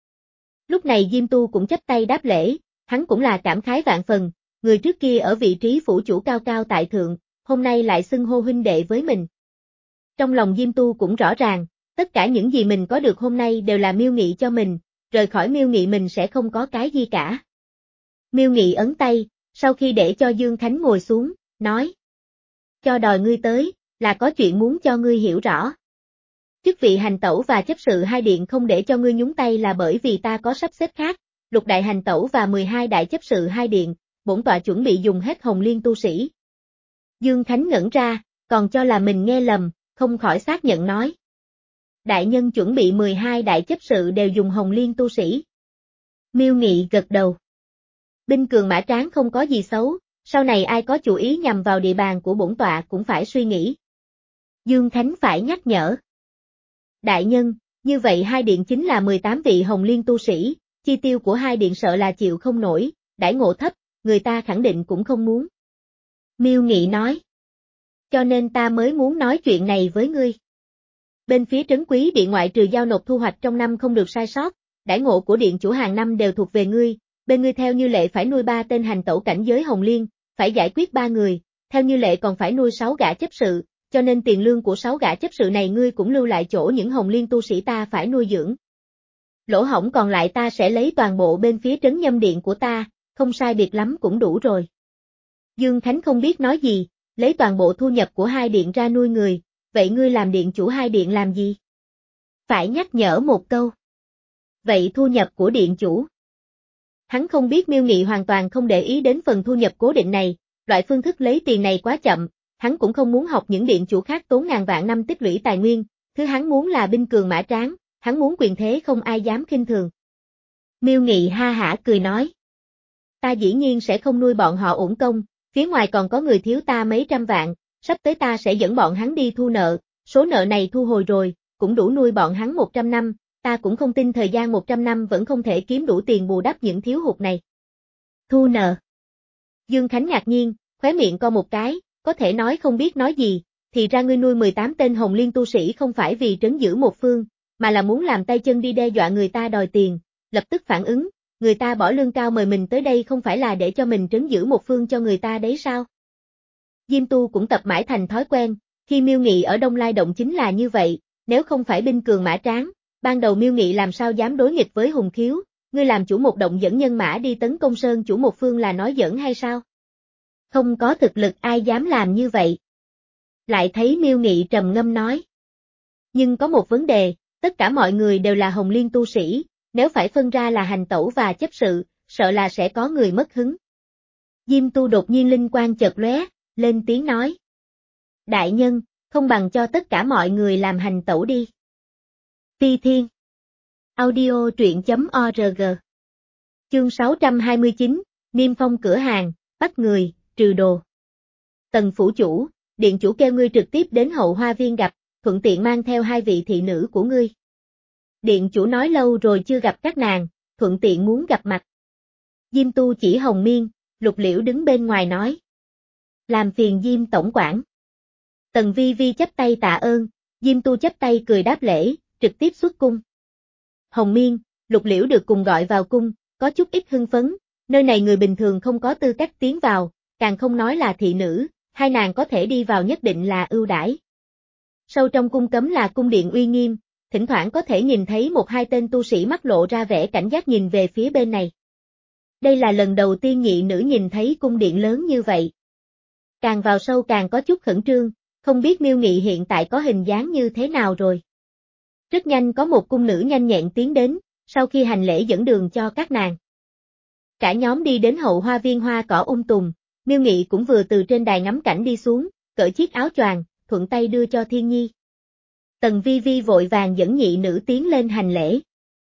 Lúc này Diêm Tu cũng chắp tay đáp lễ, hắn cũng là cảm khái vạn phần, người trước kia ở vị trí phủ chủ cao cao tại thượng, hôm nay lại xưng hô huynh đệ với mình. Trong lòng Diêm Tu cũng rõ ràng, tất cả những gì mình có được hôm nay đều là Miêu Nghị cho mình, rời khỏi Miêu Nghị mình sẽ không có cái gì cả. Miêu Nghị ấn tay, sau khi để cho Dương Khánh ngồi xuống, nói. Cho đòi ngươi tới, là có chuyện muốn cho ngươi hiểu rõ. Chức vị hành tẩu và chấp sự hai điện không để cho ngươi nhúng tay là bởi vì ta có sắp xếp khác, lục đại hành tẩu và mười hai đại chấp sự hai điện, bổn tọa chuẩn bị dùng hết Hồng Liên tu sĩ. Dương Khánh ngẩn ra, còn cho là mình nghe lầm, không khỏi xác nhận nói. Đại nhân chuẩn bị mười hai đại chấp sự đều dùng Hồng Liên tu sĩ. Miêu Nghị gật đầu. Binh cường mã tráng không có gì xấu, sau này ai có chủ ý nhằm vào địa bàn của bổn tọa cũng phải suy nghĩ. Dương Khánh phải nhắc nhở. Đại nhân, như vậy hai điện chính là mười tám vị Hồng Liên tu sĩ, chi tiêu của hai điện sợ là chịu không nổi, đãi ngộ thấp, người ta khẳng định cũng không muốn. Miêu Nghị nói. Cho nên ta mới muốn nói chuyện này với ngươi. Bên phía trấn quý điện ngoại trừ giao nộp thu hoạch trong năm không được sai sót, đãi ngộ của điện chủ hàng năm đều thuộc về ngươi, bên ngươi theo như lệ phải nuôi ba tên hành tẩu cảnh giới Hồng Liên, phải giải quyết ba người, theo như lệ còn phải nuôi sáu gã chấp sự, cho nên tiền lương của sáu gã chấp sự này ngươi cũng lưu lại chỗ những Hồng Liên tu sĩ ta phải nuôi dưỡng. Lỗ hổng còn lại ta sẽ lấy toàn bộ bên phía trấn nhâm điện của ta, không sai biệt lắm cũng đủ rồi. Dương Khánh không biết nói gì, lấy toàn bộ thu nhập của hai điện ra nuôi người, vậy ngươi làm điện chủ hai điện làm gì? Phải nhắc nhở một câu. Vậy thu nhập của điện chủ? Hắn không biết Miêu Nghị hoàn toàn không để ý đến phần thu nhập cố định này, loại phương thức lấy tiền này quá chậm, hắn cũng không muốn học những điện chủ khác tốn ngàn vạn năm tích lũy tài nguyên, thứ hắn muốn là binh cường mã tráng, hắn muốn quyền thế không ai dám khinh thường. Miêu Nghị ha hả cười nói. Ta dĩ nhiên sẽ không nuôi bọn họ uổng công, phía ngoài còn có người thiếu ta mấy trăm vạn, sắp tới ta sẽ dẫn bọn hắn đi thu nợ, số nợ này thu hồi rồi, cũng đủ nuôi bọn hắn một trăm năm, ta cũng không tin thời gian một trăm năm vẫn không thể kiếm đủ tiền bù đắp những thiếu hụt này. Thu nợ. Dương Khánh ngạc nhiên, khóe miệng co một cái, có thể nói không biết nói gì, thì ra ngươi nuôi mười tám tên Hồng Liên tu sĩ không phải vì trấn giữ một phương, mà là muốn làm tay chân đi đe dọa người ta đòi tiền, lập tức phản ứng, người ta bỏ lương cao mời mình tới đây không phải là để cho mình trấn giữ một phương cho người ta đấy sao? Diêm Tu cũng tập mãi thành thói quen, khi Miêu Nghị ở Đông Lai Động chính là như vậy, nếu không phải binh cường mã tráng, ban đầu Miêu Nghị làm sao dám đối nghịch với Hùng Khiếu, ngươi làm chủ một động dẫn nhân mã đi tấn công sơn chủ một phương là nói giỡn hay sao? Không có thực lực ai dám làm như vậy. Lại thấy Miêu Nghị trầm ngâm nói. Nhưng có một vấn đề, tất cả mọi người đều là Hồng Liên tu sĩ, nếu phải phân ra là hành tẩu và chấp sự, sợ là sẽ có người mất hứng. Diêm Tu đột nhiên linh quang chợt lóe, lên tiếng nói. Đại nhân, không bằng cho tất cả mọi người làm hành tẩu đi. Phi Thiên. Audio truyện chấm org. Chương sáu trăm hai mươi chín, Niêm phong cửa hàng, bắt người, trừ đồ. Tần phủ chủ, điện chủ kêu ngươi trực tiếp đến hậu hoa viên gặp, thuận tiện mang theo hai vị thị nữ của ngươi. Điện chủ nói lâu rồi chưa gặp các nàng, thuận tiện muốn gặp mặt. Diêm Tu chỉ Hồng Miên, Lục Liễu đứng bên ngoài nói. Làm phiền Diêm tổng quản. Tần Vi Vi chắp tay tạ ơn, Diêm Tu chắp tay cười đáp lễ, trực tiếp xuất cung. Hồng Miên, Lục Liễu được cùng gọi vào cung, có chút ít hưng phấn, nơi này người bình thường không có tư cách tiến vào, càng không nói là thị nữ, hai nàng có thể đi vào nhất định là ưu đãi. Sâu trong cung cấm là cung điện uy nghiêm, thỉnh thoảng có thể nhìn thấy một hai tên tu sĩ mắt lộ ra vẻ cảnh giác nhìn về phía bên này. Đây là lần đầu tiên nhị nữ nhìn thấy cung điện lớn như vậy. Càng vào sâu càng có chút khẩn trương, không biết Miêu Nghị hiện tại có hình dáng như thế nào rồi. Rất nhanh có một cung nữ nhanh nhẹn tiến đến, sau khi hành lễ dẫn đường cho các nàng. Cả nhóm đi đến hậu hoa viên hoa cỏ um tùm, Miêu Nghị cũng vừa từ trên đài ngắm cảnh đi xuống, cởi chiếc áo choàng, thuận tay đưa cho Thiên Nhi. Tần Vi Vi vội vàng dẫn nhị nữ tiến lên hành lễ.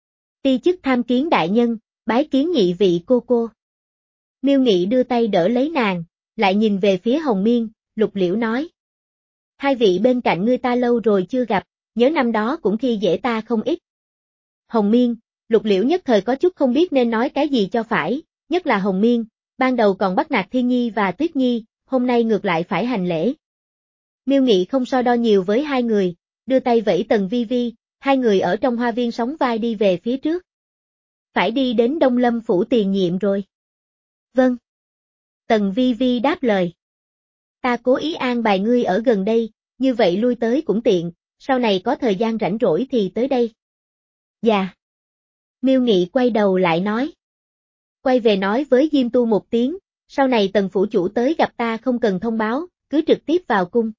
Ti chức tham kiến đại nhân, bái kiến nhị vị cô cô. Miêu Nghị đưa tay đỡ lấy nàng, lại nhìn về phía Hồng Miên, Lục Liễu nói. Hai vị bên cạnh ngươi ta lâu rồi chưa gặp, nhớ năm đó cũng khi dễ ta không ít. Hồng Miên, Lục Liễu nhất thời có chút không biết nên nói cái gì cho phải, nhất là Hồng Miên, ban đầu còn bắt nạt Thiên Nhi và Tuyết Nhi, hôm nay ngược lại phải hành lễ. Miêu Nghị không so đo nhiều với hai người, đưa tay vẫy Tần Vi Vi, hai người ở trong hoa viên sóng vai đi về phía trước. Phải đi đến Đông Lâm phủ tiền nhiệm rồi. Vâng. Tần Vi Vi đáp lời. Ta cố ý an bài ngươi ở gần đây, như vậy lui tới cũng tiện, sau này có thời gian rảnh rỗi thì tới đây. Dạ. Miêu Nghị quay đầu lại nói. Quay về nói với Diêm Tu một tiếng, sau này Tần phủ chủ tới gặp ta không cần thông báo, cứ trực tiếp vào cung.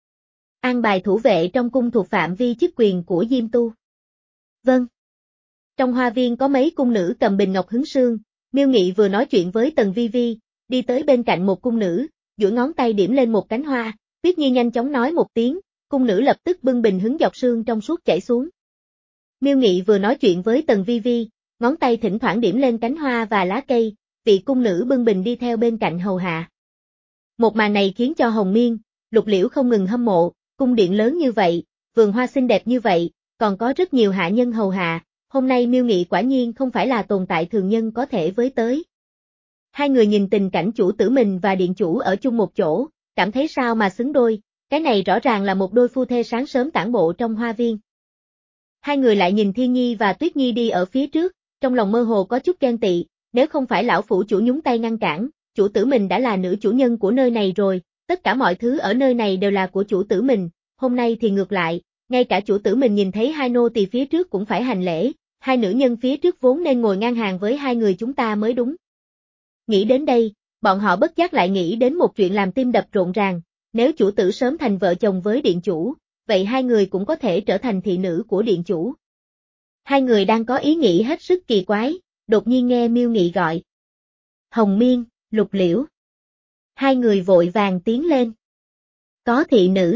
An bài thủ vệ trong cung thuộc phạm vi chức quyền của Diêm Tu. Vâng. Trong hoa viên có mấy cung nữ cầm bình ngọc hứng sương, Miêu Nghị vừa nói chuyện với Tần Vi Vi, đi tới bên cạnh một cung nữ, duỗi ngón tay điểm lên một cánh hoa, Tuyết Nhi nhanh chóng nói một tiếng, cung nữ lập tức bưng bình hứng giọt sương trong suốt chảy xuống. Miêu Nghị vừa nói chuyện với Tần Vi Vi, ngón tay thỉnh thoảng điểm lên cánh hoa và lá cây, vị cung nữ bưng bình đi theo bên cạnh hầu hạ. Một màn này khiến cho Hồng Miên, Lục Liễu không ngừng hâm mộ, cung điện lớn như vậy, vườn hoa xinh đẹp như vậy, còn có rất nhiều hạ nhân hầu hạ, hôm nay Miêu Nghị quả nhiên không phải là tồn tại thường nhân có thể với tới. Hai người nhìn tình cảnh chủ tử mình và điện chủ ở chung một chỗ, cảm thấy sao mà xứng đôi, cái này rõ ràng là một đôi phu thê sáng sớm tản bộ trong hoa viên. Hai người lại nhìn Thiên Nhi và Tuyết Nhi đi ở phía trước, trong lòng mơ hồ có chút ghen tị, nếu không phải lão phủ chủ nhúng tay ngăn cản, chủ tử mình đã là nữ chủ nhân của nơi này rồi, tất cả mọi thứ ở nơi này đều là của chủ tử mình, hôm nay thì ngược lại, ngay cả chủ tử mình nhìn thấy hai nô tỳ phía trước cũng phải hành lễ, hai nữ nhân phía trước vốn nên ngồi ngang hàng với hai người chúng ta mới đúng. Nghĩ đến đây, bọn họ bất giác lại nghĩ đến một chuyện làm tim đập rộn ràng, nếu chủ tử sớm thành vợ chồng với điện chủ, vậy hai người cũng có thể trở thành thị nữ của điện chủ. Hai người đang có ý nghĩ hết sức kỳ quái, đột nhiên nghe Miêu Nghị gọi. Hồng Miên, Lục Liễu. Hai người vội vàng tiến lên. Có thị nữ.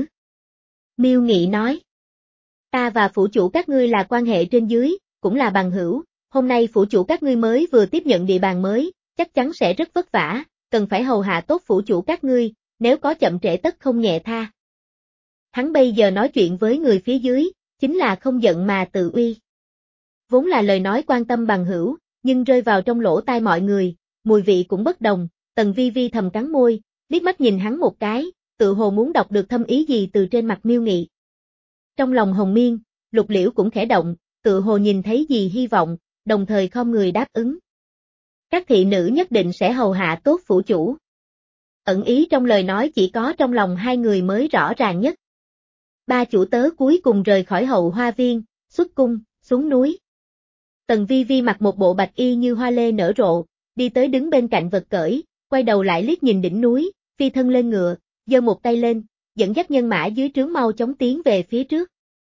Miêu Nghị nói. Ta và phủ chủ các ngươi là quan hệ trên dưới, cũng là bằng hữu, hôm nay phủ chủ các ngươi mới vừa tiếp nhận địa bàn mới, chắc chắn sẽ rất vất vả, cần phải hầu hạ tốt phủ chủ các ngươi, nếu có chậm trễ tất không nhẹ tha. Hắn bây giờ nói chuyện với người phía dưới, chính là không giận mà tự uy. Vốn là lời nói quan tâm bằng hữu, nhưng rơi vào trong lỗ tai mọi người, mùi vị cũng bất đồng, Tần Vi Vi thầm cắn môi, liếc mắt nhìn hắn một cái, tự hồ muốn đọc được thâm ý gì từ trên mặt Miêu Nghị. Trong lòng Hồng Miên, Lục Liễu cũng khẽ động, tự hồ nhìn thấy gì hy vọng, đồng thời khom người đáp ứng. Các thị nữ nhất định sẽ hầu hạ tốt phủ chủ. Ẩn ý trong lời nói chỉ có trong lòng hai người mới rõ ràng nhất. Ba chủ tớ cuối cùng rời khỏi hậu hoa viên, xuất cung, xuống núi. Tần Vi Vi mặc một bộ bạch y như hoa lê nở rộ, đi tới đứng bên cạnh vật cởi, quay đầu lại liếc nhìn đỉnh núi, phi thân lên ngựa, giơ một tay lên, dẫn dắt nhân mã dưới trướng mau chóng tiến về phía trước.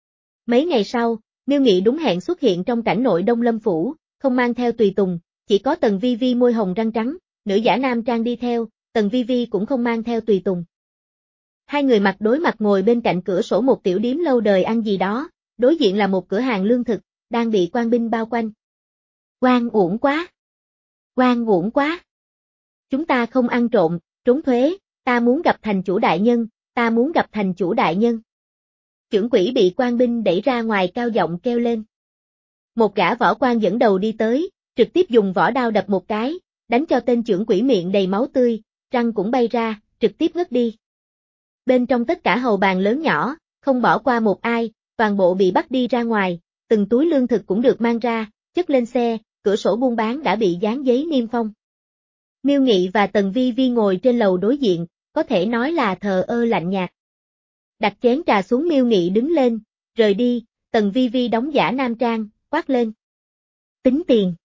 Mấy ngày sau, Miêu Nghị đúng hẹn xuất hiện trong cảnh nội Đông Lâm Phủ, không mang theo tùy tùng, chỉ có Tần Vi Vi môi hồng răng trắng, nữ giả nam trang đi theo, Tần Vi Vi cũng không mang theo tùy tùng. Hai người mặt đối mặt ngồi bên cạnh cửa sổ một tiểu điếm lâu đời ăn gì đó, đối diện là một cửa hàng lương thực, đang bị quan binh bao quanh. Oan uổng quá! Oan uổng quá! Chúng ta không ăn trộm, trốn thuế, ta muốn gặp thành chủ đại nhân, ta muốn gặp thành chủ đại nhân. Chưởng quỹ bị quan binh đẩy ra ngoài cao giọng kêu lên. Một gã võ quan dẫn đầu đi tới, trực tiếp dùng võ đao đập một cái, đánh cho tên chưởng quỹ miệng đầy máu tươi, răng cũng bay ra, trực tiếp ngất đi. Bên trong tất cả hầu bàn lớn nhỏ, không bỏ qua một ai, toàn bộ bị bắt đi ra ngoài, từng túi lương thực cũng được mang ra, chất lên xe, cửa sổ buôn bán đã bị dán giấy niêm phong. Miêu Nghị và Tần Vi Vi ngồi trên lầu đối diện, có thể nói là thờ ơ lạnh nhạt. Đặt chén trà xuống, Miêu Nghị đứng lên, rời đi, Tần Vi Vi đóng giả nam trang, quát lên. Tính tiền.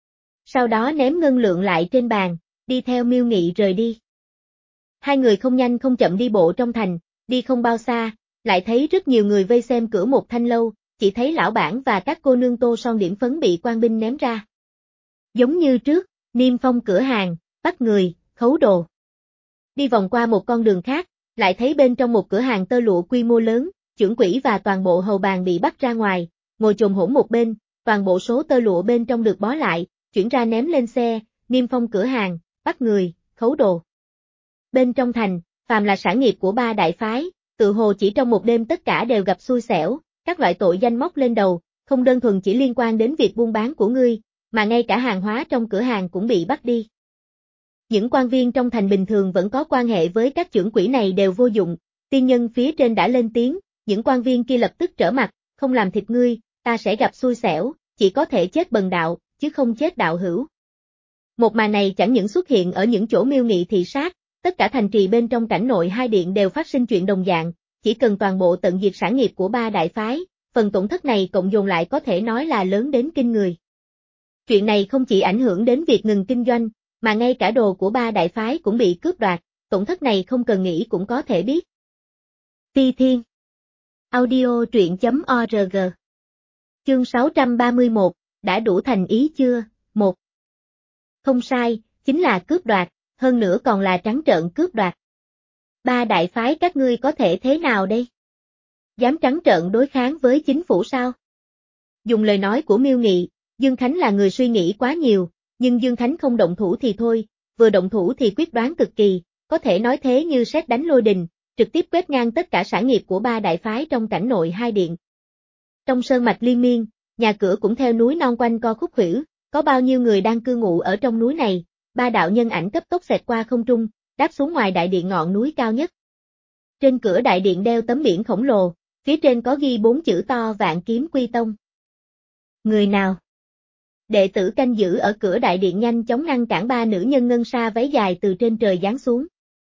Sau đó ném ngân lượng lại trên bàn, đi theo Miêu Nghị rời đi. Hai người không nhanh không chậm đi bộ trong thành, đi không bao xa, lại thấy rất nhiều người vây xem cửa một thanh lâu, chỉ thấy lão bản và các cô nương tô son điểm phấn bị quan binh ném ra. Giống như trước, niêm phong cửa hàng, bắt người, khấu đồ. Đi vòng qua một con đường khác, lại thấy bên trong một cửa hàng tơ lụa quy mô lớn, chưởng quỹ và toàn bộ hầu bàn bị bắt ra ngoài, ngồi chồm hổm một bên, toàn bộ số tơ lụa bên trong được bó lại, chuyển ra ném lên xe, niêm phong cửa hàng, bắt người, khấu đồ. Bên trong thành, phàm là sản nghiệp của ba đại phái, tự hồ chỉ trong một đêm tất cả đều gặp xui xẻo, các loại tội danh móc lên đầu, không đơn thuần chỉ liên quan đến việc buôn bán của ngươi, mà ngay cả hàng hóa trong cửa hàng cũng bị bắt đi. Những quan viên trong thành bình thường vẫn có quan hệ với các chưởng quỹ này đều vô dụng, tiên nhân phía trên đã lên tiếng, những quan viên kia lập tức trở mặt, không làm thịt ngươi, ta sẽ gặp xui xẻo, chỉ có thể chết bần đạo, chứ không chết đạo hữu. Một màn này chẳng những xuất hiện ở những chỗ Miêu Nghị thị sát, tất cả thành trì bên trong cảnh nội hai điện đều phát sinh chuyện đồng dạng, chỉ cần toàn bộ tận diệt sản nghiệp của ba đại phái, phần tổn thất này cộng dồn lại có thể nói là lớn đến kinh người. Chuyện này không chỉ ảnh hưởng đến việc ngừng kinh doanh, mà ngay cả đồ của ba đại phái cũng bị cướp đoạt, tổn thất này không cần nghĩ cũng có thể biết. Ti Thiên Audio truyện chấm org Chương sáu trăm ba mươi mốt, đã đủ thành ý chưa? một Không sai, chính là cướp đoạt, hơn nữa còn là trắng trợn cướp đoạt. Ba đại phái các ngươi có thể thế nào đây? Dám trắng trợn đối kháng với chính phủ sao? Dùng lời nói của Miêu Nghị, Dương Khánh là người suy nghĩ quá nhiều, nhưng Dương Khánh không động thủ thì thôi, vừa động thủ thì quyết đoán cực kỳ, có thể nói thế như sét đánh lôi đình, trực tiếp quét ngang tất cả sản nghiệp của ba đại phái trong cảnh nội hai điện. Trong sơn mạch liên miên, nhà cửa cũng theo núi non quanh co khúc khuỷu, có bao nhiêu người đang cư ngụ ở trong núi này, ba đạo nhân ảnh cấp tốc xẹt qua không trung, đáp xuống ngoài đại điện ngọn núi cao nhất. Trên cửa đại điện đeo tấm biển khổng lồ, phía trên có ghi bốn chữ to Vạn Kiếm Quy Tông. Người nào? Đệ tử canh giữ ở cửa đại điện nhanh chóng ngăn cản ba nữ nhân ngân sa váy dài từ trên trời giáng xuống.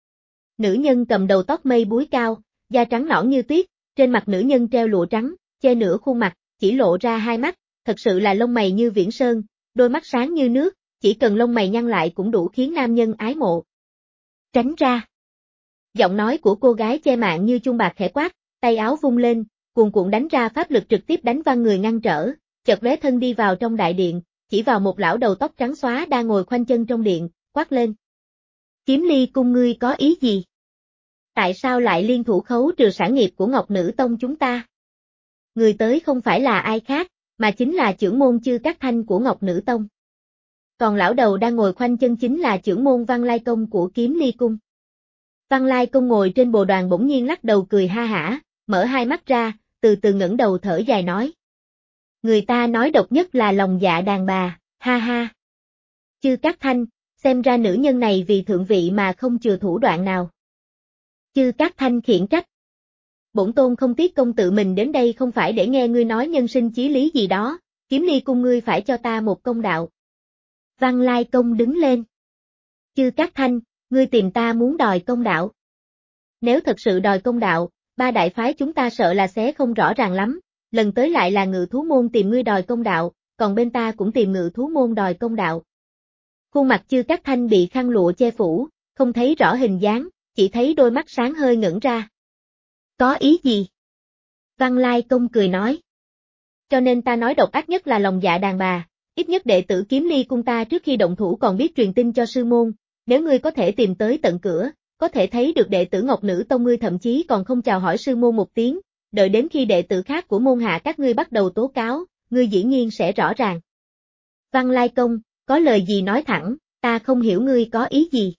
Nữ nhân cầm đầu tóc mây búi cao, da trắng nõn như tuyết, trên mặt nữ nhân treo lụa trắng, che nửa khuôn mặt, chỉ lộ ra hai mắt, thật sự là lông mày như viễn sơn, đôi mắt sáng như nước, chỉ cần lông mày nhăn lại cũng đủ khiến nam nhân ái mộ. Tránh ra. Giọng nói của cô gái che mạng như chuông bạc khẽ quát, tay áo vung lên, cuồn cuộn đánh ra pháp lực trực tiếp đánh văng người ngăn trở, chợt lóe thân đi vào trong đại điện, chỉ vào một lão đầu tóc trắng xóa đang ngồi khoanh chân trong điện, quát lên. Kiếm Ly cung ngươi có ý gì? Tại sao lại liên thủ khấu trừ sản nghiệp của Ngọc Nữ Tông chúng ta? Người tới không phải là ai khác, mà chính là chưởng môn Chư Cát Thanh của Ngọc Nữ Tông. Còn lão đầu đang ngồi khoanh chân chính là chưởng môn Văn Lai Công của Kiếm Ly Cung. Văn Lai Công ngồi trên bồ đoàn bỗng nhiên lắc đầu cười ha hả, mở hai mắt ra, từ từ ngẩng đầu thở dài nói. Người ta nói độc nhất là lòng dạ đàn bà, ha ha. Chư Cát Thanh, xem ra nữ nhân này vì thượng vị mà không chừa thủ đoạn nào. Chư Cát Thanh khiển trách. Bổn tôn không tiếc công tự mình đến đây không phải để nghe ngươi nói nhân sinh chí lý gì đó, Kiếm Ly Cung ngươi phải cho ta một công đạo. Văn Lai Công đứng lên. Chư Cát Thanh, ngươi tìm ta muốn đòi công đạo. Nếu thật sự đòi công đạo, ba đại phái chúng ta sợ là sẽ không rõ ràng lắm, lần tới lại là Ngự Thú Môn tìm ngươi đòi công đạo, còn bên ta cũng tìm Ngự Thú Môn đòi công đạo. Khuôn mặt Chư Cát Thanh bị khăn lụa che phủ, không thấy rõ hình dáng, chỉ thấy đôi mắt sáng hơi ngẩng ra. Có ý gì? Văn Lai Công cười nói. Cho nên ta nói độc ác nhất là lòng dạ đàn bà, ít nhất đệ tử Kiếm Ly Cung ta trước khi động thủ còn biết truyền tin cho sư môn, nếu ngươi có thể tìm tới tận cửa, có thể thấy được đệ tử Ngọc Nữ Tông ngươi thậm chí còn không chào hỏi sư môn một tiếng, đợi đến khi đệ tử khác của môn hạ các ngươi bắt đầu tố cáo, ngươi dĩ nhiên sẽ rõ ràng. Văn Lai Công, có lời gì nói thẳng, ta không hiểu ngươi có ý gì.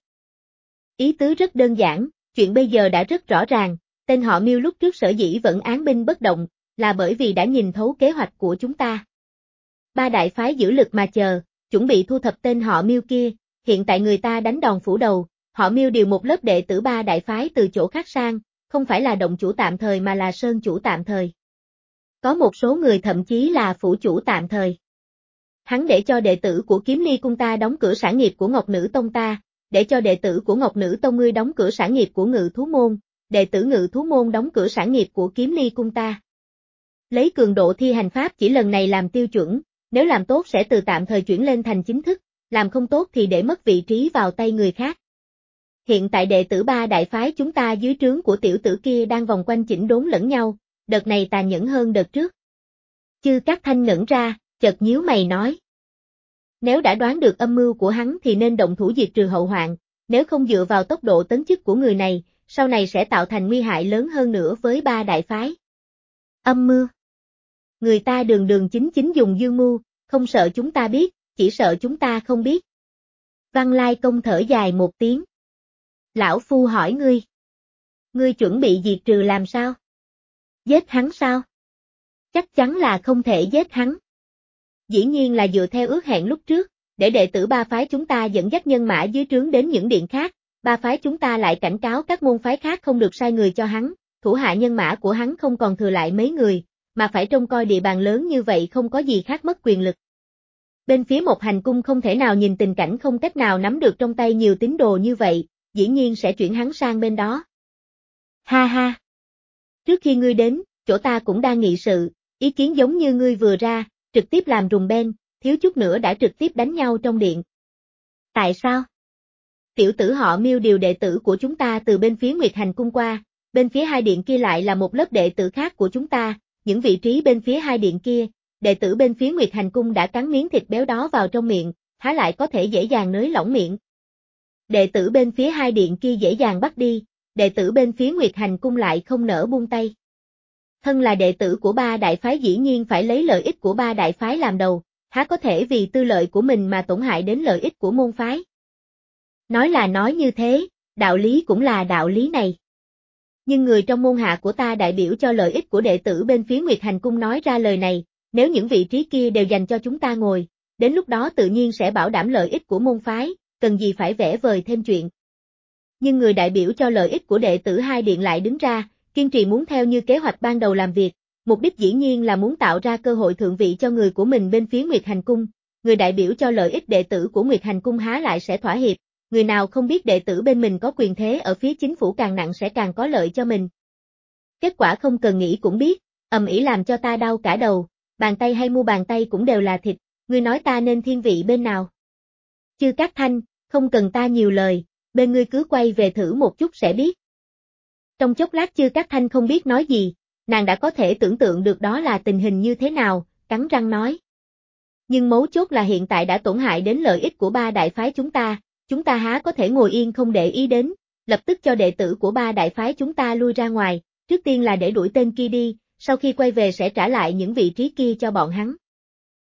Ý tứ rất đơn giản, chuyện bây giờ đã rất rõ ràng, tên họ Miêu lúc trước sở dĩ vẫn án binh bất động, là bởi vì đã nhìn thấu kế hoạch của chúng ta. Ba đại phái giữ lực mà chờ, chuẩn bị thu thập tên họ Miêu kia, hiện tại người ta đánh đòn phủ đầu, họ Miêu điều một lớp đệ tử ba đại phái từ chỗ khác sang, không phải là động chủ tạm thời mà là sơn chủ tạm thời. Có một số người thậm chí là phủ chủ tạm thời. Hắn để cho đệ tử của Kiếm Ly Cung ta đóng cửa sản nghiệp của Ngọc Nữ Tông ta, để cho đệ tử của Ngọc Nữ Tông ngươi đóng cửa sản nghiệp của Ngự Thú Môn, đệ tử Ngự Thú Môn đóng cửa sản nghiệp của Kiếm Ly Cung ta. Lấy cường độ thi hành pháp chỉ lần này làm tiêu chuẩn, nếu làm tốt sẽ từ tạm thời chuyển lên thành chính thức, làm không tốt thì để mất vị trí vào tay người khác. Hiện tại đệ tử ba đại phái chúng ta dưới trướng của tiểu tử kia đang vòng quanh chỉnh đốn lẫn nhau, đợt này tàn nhẫn hơn đợt trước. Chư Cát Thanh ngẩn ra, chợt nhíu mày nói. Nếu đã đoán được âm mưu của hắn thì nên động thủ diệt trừ hậu hoạn, nếu không dựa vào tốc độ tấn chức của người này, sau này sẽ tạo thành nguy hại lớn hơn nữa với ba đại phái. Âm mưu. Người ta đường đường chính chính dùng dương mưu, không sợ chúng ta biết, chỉ sợ chúng ta không biết. Văn Lai Công thở dài một tiếng. Lão Phu hỏi ngươi. Ngươi chuẩn bị diệt trừ làm sao? Giết hắn sao? Chắc chắn là không thể giết hắn. Dĩ nhiên là dựa theo ước hẹn lúc trước, để đệ tử ba phái chúng ta dẫn dắt nhân mã dưới trướng đến những điện khác, ba phái chúng ta lại cảnh cáo các môn phái khác không được sai người cho hắn, thủ hạ nhân mã của hắn không còn thừa lại mấy người, mà phải trông coi địa bàn lớn như vậy không có gì khác mất quyền lực. Bên phía một hành cung không thể nào nhìn tình cảnh không cách nào nắm được trong tay nhiều tín đồ như vậy, dĩ nhiên sẽ chuyển hắn sang bên đó. Ha ha! Trước khi ngươi đến, chỗ ta cũng đang nghị sự, ý kiến giống như ngươi vừa ra, trực tiếp làm rùng ben, thiếu chút nữa đã trực tiếp đánh nhau trong điện. Tại sao? Tiểu tử họ Miêu điều đệ tử của chúng ta từ bên phía Nguyệt Hành Cung qua, bên phía hai điện kia lại là một lớp đệ tử khác của chúng ta, những vị trí bên phía hai điện kia, đệ tử bên phía Nguyệt Hành Cung đã cắn miếng thịt béo đó vào trong miệng, há lại có thể dễ dàng nới lỏng miệng. Đệ tử bên phía hai điện kia dễ dàng bắt đi, đệ tử bên phía Nguyệt Hành Cung lại không nỡ buông tay. Thân là đệ tử của ba đại phái dĩ nhiên phải lấy lợi ích của ba đại phái làm đầu, há có thể vì tư lợi của mình mà tổn hại đến lợi ích của môn phái. Nói là nói như thế, đạo lý cũng là đạo lý này. Nhưng người trong môn hạ của ta đại biểu cho lợi ích của đệ tử bên phía Nguyệt Hành Cung nói ra lời này, nếu những vị trí kia đều dành cho chúng ta ngồi, đến lúc đó tự nhiên sẽ bảo đảm lợi ích của môn phái, cần gì phải vẽ vời thêm chuyện. Nhưng người đại biểu cho lợi ích của đệ tử hai điện lại đứng ra, kiên trì muốn theo như kế hoạch ban đầu làm việc, mục đích dĩ nhiên là muốn tạo ra cơ hội thượng vị cho người của mình bên phía Nguyệt Hành Cung, người đại biểu cho lợi ích đệ tử của Nguyệt Hành Cung há lại sẽ thỏa hiệp, người nào không biết đệ tử bên mình có quyền thế ở phía chính phủ càng nặng sẽ càng có lợi cho mình. Kết quả không cần nghĩ cũng biết, ầm ĩ làm cho ta đau cả đầu, bàn tay hay mu bàn tay cũng đều là thịt, ngươi nói ta nên thiên vị bên nào? Chư Cát Thanh, không cần ta nhiều lời, bên ngươi cứ quay về thử một chút sẽ biết. Trong chốc lát Chư Cát Thanh không biết nói gì, nàng đã có thể tưởng tượng được đó là tình hình như thế nào, cắn răng nói. Nhưng mấu chốt là hiện tại đã tổn hại đến lợi ích của ba đại phái chúng ta, chúng ta há có thể ngồi yên không để ý đến, lập tức cho đệ tử của ba đại phái chúng ta lui ra ngoài, trước tiên là để đuổi tên kia đi, sau khi quay về sẽ trả lại những vị trí kia cho bọn hắn.